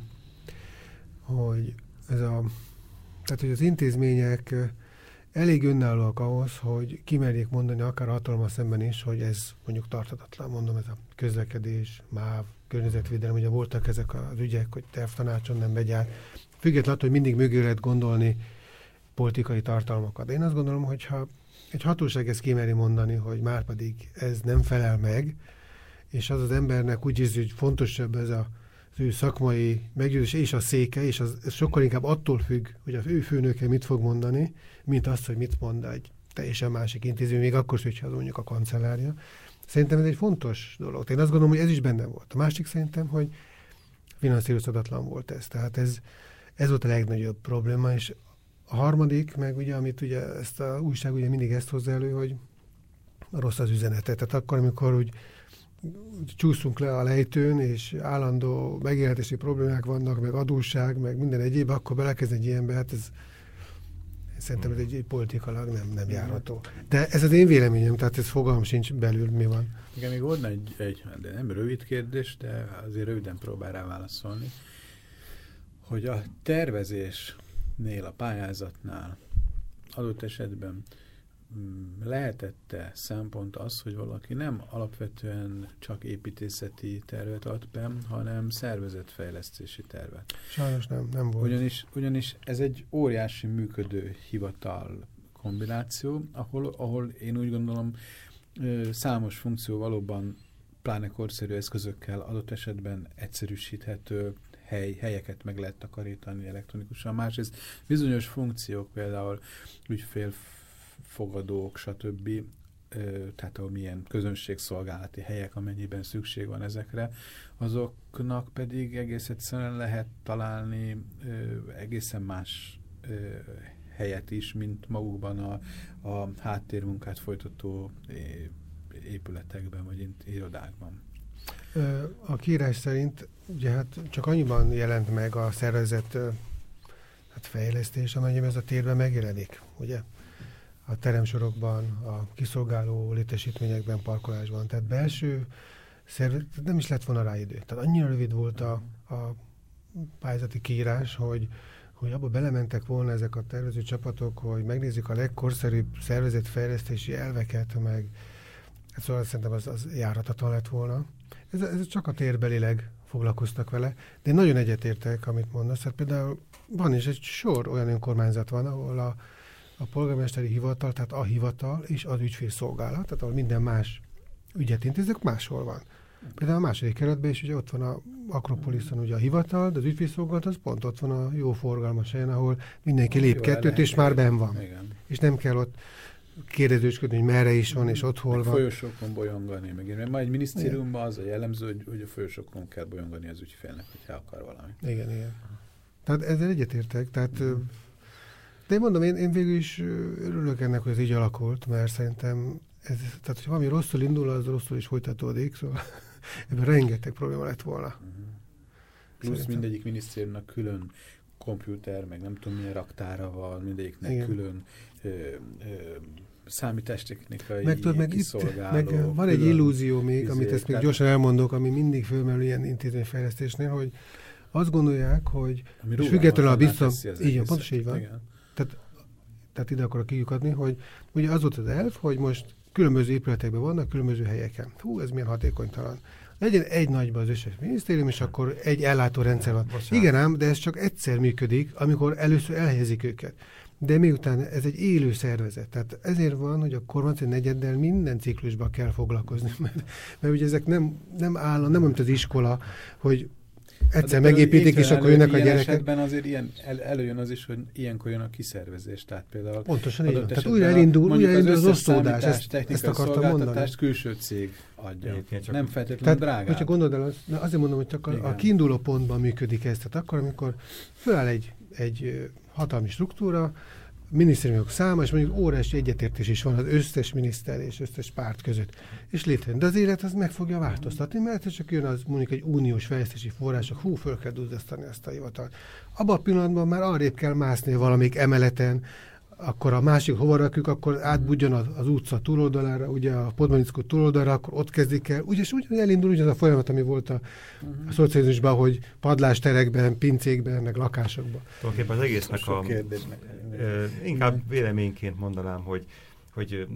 hogy az intézmények elég önállóak ahhoz, hogy kimerjék mondani akár hatalommal szemben is, hogy ez mondjuk tarthatatlan, mondom, ez a közlekedés, MÁV, környezetvédelem, ugye voltak ezek az ügyek, hogy tervtanácson nem megy át. Függetlenül, hogy mindig mögé lehet gondolni politikai tartalmakat. Én azt gondolom, hogyha egy hatóság ezt kimeri mondani, hogy márpedig ez nem felel meg, és az embernek úgy érzi, hogy fontosabb ez az ő szakmai meggyőzés és a széke, és ez sokkal inkább attól függ, hogy az ő főnöke mit fog mondani, mint azt, hogy mit mond egy teljesen másik intézmény, még akkor is, hogyha az mondjuk a kancellárja. Szerintem ez egy fontos dolog. Én azt gondolom, hogy ez is benne volt. A másik szerintem, hogy finanszírozhatatlan volt ez. Tehát ez volt a legnagyobb probléma, és a harmadik, meg ugye, amit ugye ezt a újság ugye mindig ezt hozza elő, hogy rossz az üzenete. Tehát akkor, amikor úgy csúszunk le a lejtőn, és állandó megélhetési problémák vannak, meg adósság, meg minden egyéb, akkor belekezd egy ilyenbe, hát ez szerintem ez egy politikailag nem járható. De ez az én véleményem, tehát ez fogalmam sincs belül, mi van. Igen, még volna egy de nem rövid kérdés, de azért röviden próbál rá válaszolni, hogy a tervezésnél, a pályázatnál adott esetben lehetette szempont az, hogy valaki nem alapvetően csak építészeti tervet ad be, hanem szervezetfejlesztési tervet. Sajnos nem volt. Ugyanis ez egy óriási működő hivatal kombináció, ahol én úgy gondolom számos funkció valóban pláne korszerű eszközökkel adott esetben egyszerűsíthető, helyeket meg lehet takarítani elektronikusan. Másrészt bizonyos funkciók, például ügyfélfogadók, stb., tehát ahol milyen közönségszolgálati helyek, amennyiben szükség van ezekre, azoknak pedig egész egyszerűen lehet találni egészen más helyet is, mint magukban a háttérmunkát folytató épületekben vagy irodákban. A kiírás szerint ugye hát csak annyiban jelent meg a szervezet fejlesztés, amennyiben ez a térben megjelenik, ugye? A teremsorokban, a kiszolgáló létesítményekben, parkolásban. Tehát belső szervezet, nem is lett volna rá idő. Tehát annyira rövid volt a pályázati kiírás, hogy abba belementek volna ezek a tervező csapatok, hogy megnézzük a legkorszerűbb szervezetfejlesztési elveket, meg szóval szerintem az járhatatlan lett volna. Ez csak a térbelileg foglalkoztak vele, de én nagyon egyetértek, amit mondasz. Hát például van is egy sor olyan önkormányzat van, ahol a polgármesteri hivatal, tehát a hivatal és az ügyfélszolgálat, tehát ahol minden más ügyet intéznek, máshol van. Például a második kerületben is ugye ott van a Akropoliszon ugye a hivatal, de az ügyfélszolgálat az pont ott van a jó forgalmas helyen, ahol mindenki lép kettőt, és már benn van. Igen. És nem kell ott kérdezősködni, hogy merre is van, és ott hol van. Folyosókon bolyongani, mert majd egy minisztériumban az a jellemző, hogy a folyosókon kell bolyongani az ügyfélnek, hogyha akar valami. Igen. Tehát ezzel egyetértek. Tehát, de én mondom, én végül is örülök ennek, hogy ez így alakult, mert szerintem tehát, hogyha valami rosszul indul, az rosszul is folytatódik, szóval ebben rengeteg probléma lett volna. Plusz szerintem mindegyik minisztériumnak külön komputer, meg nem tudom milyen raktára van, mindegyiknek igen, külön számítástechnikai kiszolgáló. Meg van egy illúzió még, amit ezt még gyorsan elmondok, ami mindig fölmerül ilyen intézményfejlesztésnél, hogy azt gondolják, hogy függetlenül a így van, pontosan így van. Tehát ide akarok kiukadni, hogy ugye az volt az elv, hogy most különböző épületekben vannak, különböző helyeken. Hú, ez milyen hatékonytalan. Legyen egy nagyban az összes minisztérium, és akkor egy ellátórendszer van. Igen ám, de ez csak egyszer működik, amikor először elhelyezik őket. de miután ez egy élő szervezet. Tehát ezért van, hogy a kormányzati negyeddel minden ciklusban kell foglalkozni, mert ugye ezek nem állam, nem mint az iskola, hogy egyszer megépítik, és akkor jönnek a gyerekek. Esetben azért előjön az is, hogy ilyenkor jön a kiszervezés. Tehát például pontosan így van. Tehát újra elindul az osztódás. Ezt akartam mondani. Külső cég adja. Nem feltétlenül drágább. Hogyha gondolod el, azért mondom, hogy csak a kiinduló pontban működik ez. Tehát akkor, amikor föláll egy hatalmi struktúra, minisztériumok száma, és mondjuk óriási egyetértés is van az összes miniszter és összes párt között. És létrejön. De az élet az meg fogja változtatni, mert csak jön az mondjuk egy uniós fejlesztési források, föl kell duzzasztani azt a hivatalt. Abban a pillanatban már arrébb kell mászni valamelyik emeleten, akkor a másik hova rakjuk, akkor átbudjon az utca túloldalára, ugye a Podmanickó túloldalra, akkor ott kezdik el. Ugye elindul ugyanaz a folyamat, ami volt a szocializmusban, hogy padlásterekben, pincékben, meg lakásokban. Tulajdonképpen az egésznek inkább véleményként mondanám, hogy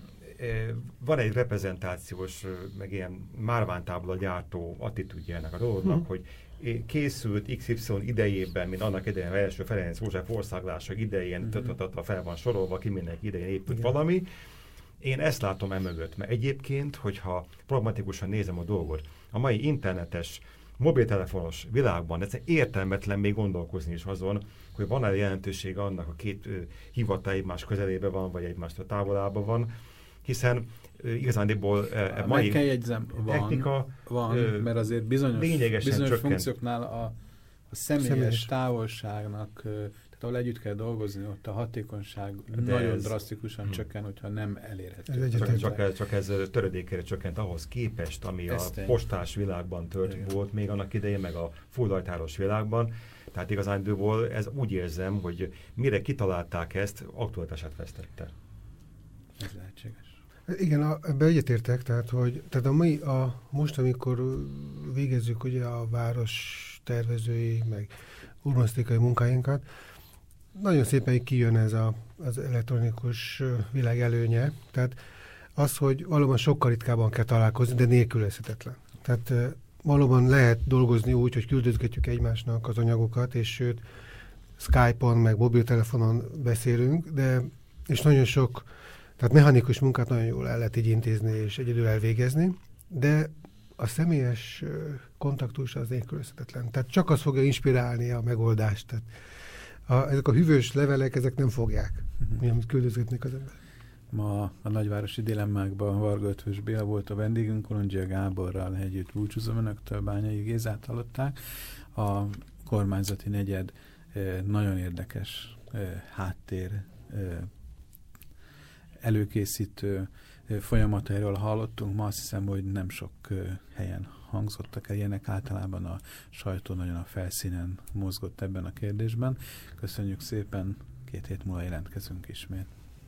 van egy reprezentációs, meg ilyen márványtábla gyártó attitűdje ennek a dolognak, hogy készült XY idejében, mint annak idején, első Ferenc József országlása idején, fel van sorolva, ki mindenki idején épült valami. Én ezt látom emögött, mert egyébként, hogyha pragmatikusan nézem a dolgot, a mai internetes, mobiltelefonos világban ez értelmetlen még gondolkozni is azon, hogy van-e jelentőség annak, a két hivatal egymás közelében van, vagy egymástól távolában van, hiszen igazándiból mai kell jegyzem, technika van, mert azért bizonyos funkcióknál a személyes távolságnak, tehát ahol együtt kell dolgozni, ott a hatékonyság nagyon drasztikusan csökken, hogyha nem elérhető. Csak ez töredékére csökkent ahhoz képest, ami a postás világban volt még annak idején, meg a fullajtáros világban. Tehát igazándiból ez úgy érzem, hogy mire kitalálták ezt, aktualitását vesztette. Ez lehetséges. Igen, ebben egyetértek, tehát most, amikor végezzük ugye a város tervezői, meg urbanisztikai munkáinkat, nagyon szépen kijön ez az elektronikus világ előnye, tehát az, hogy valóban sokkal ritkábban kell találkozni, de nélkülözhetetlen. Tehát valóban lehet dolgozni úgy, hogy küldözgetjük egymásnak az anyagokat, és sőt, Skype-on, meg mobiltelefonon beszélünk, és nagyon sok, tehát mechanikus munkát nagyon jól el lehet így intézni és egyedül elvégezni, de a személyes kontaktus az nélkülözhetetlen. Tehát csak az fogja inspirálni a megoldást. Tehát ezek a hűvös levelek, ezek nem fogják, amit küldözgetnek az ember. Ma a nagyvárosi dilemmákban Varga Eötvös Béla volt a vendégünk, Kolondzsia Gáborral együtt búcsúzom önöktől, Bányai Gézát hallották. A kormányzati negyed nagyon érdekes háttér előkészítő folyamatairól hallottunk. Ma azt hiszem, hogy nem sok helyen hangzottak el ilyenek, általában a sajtó nagyon a felszínen mozgott ebben a kérdésben. Köszönjük szépen, 2 hét múlva jelentkezünk ismét.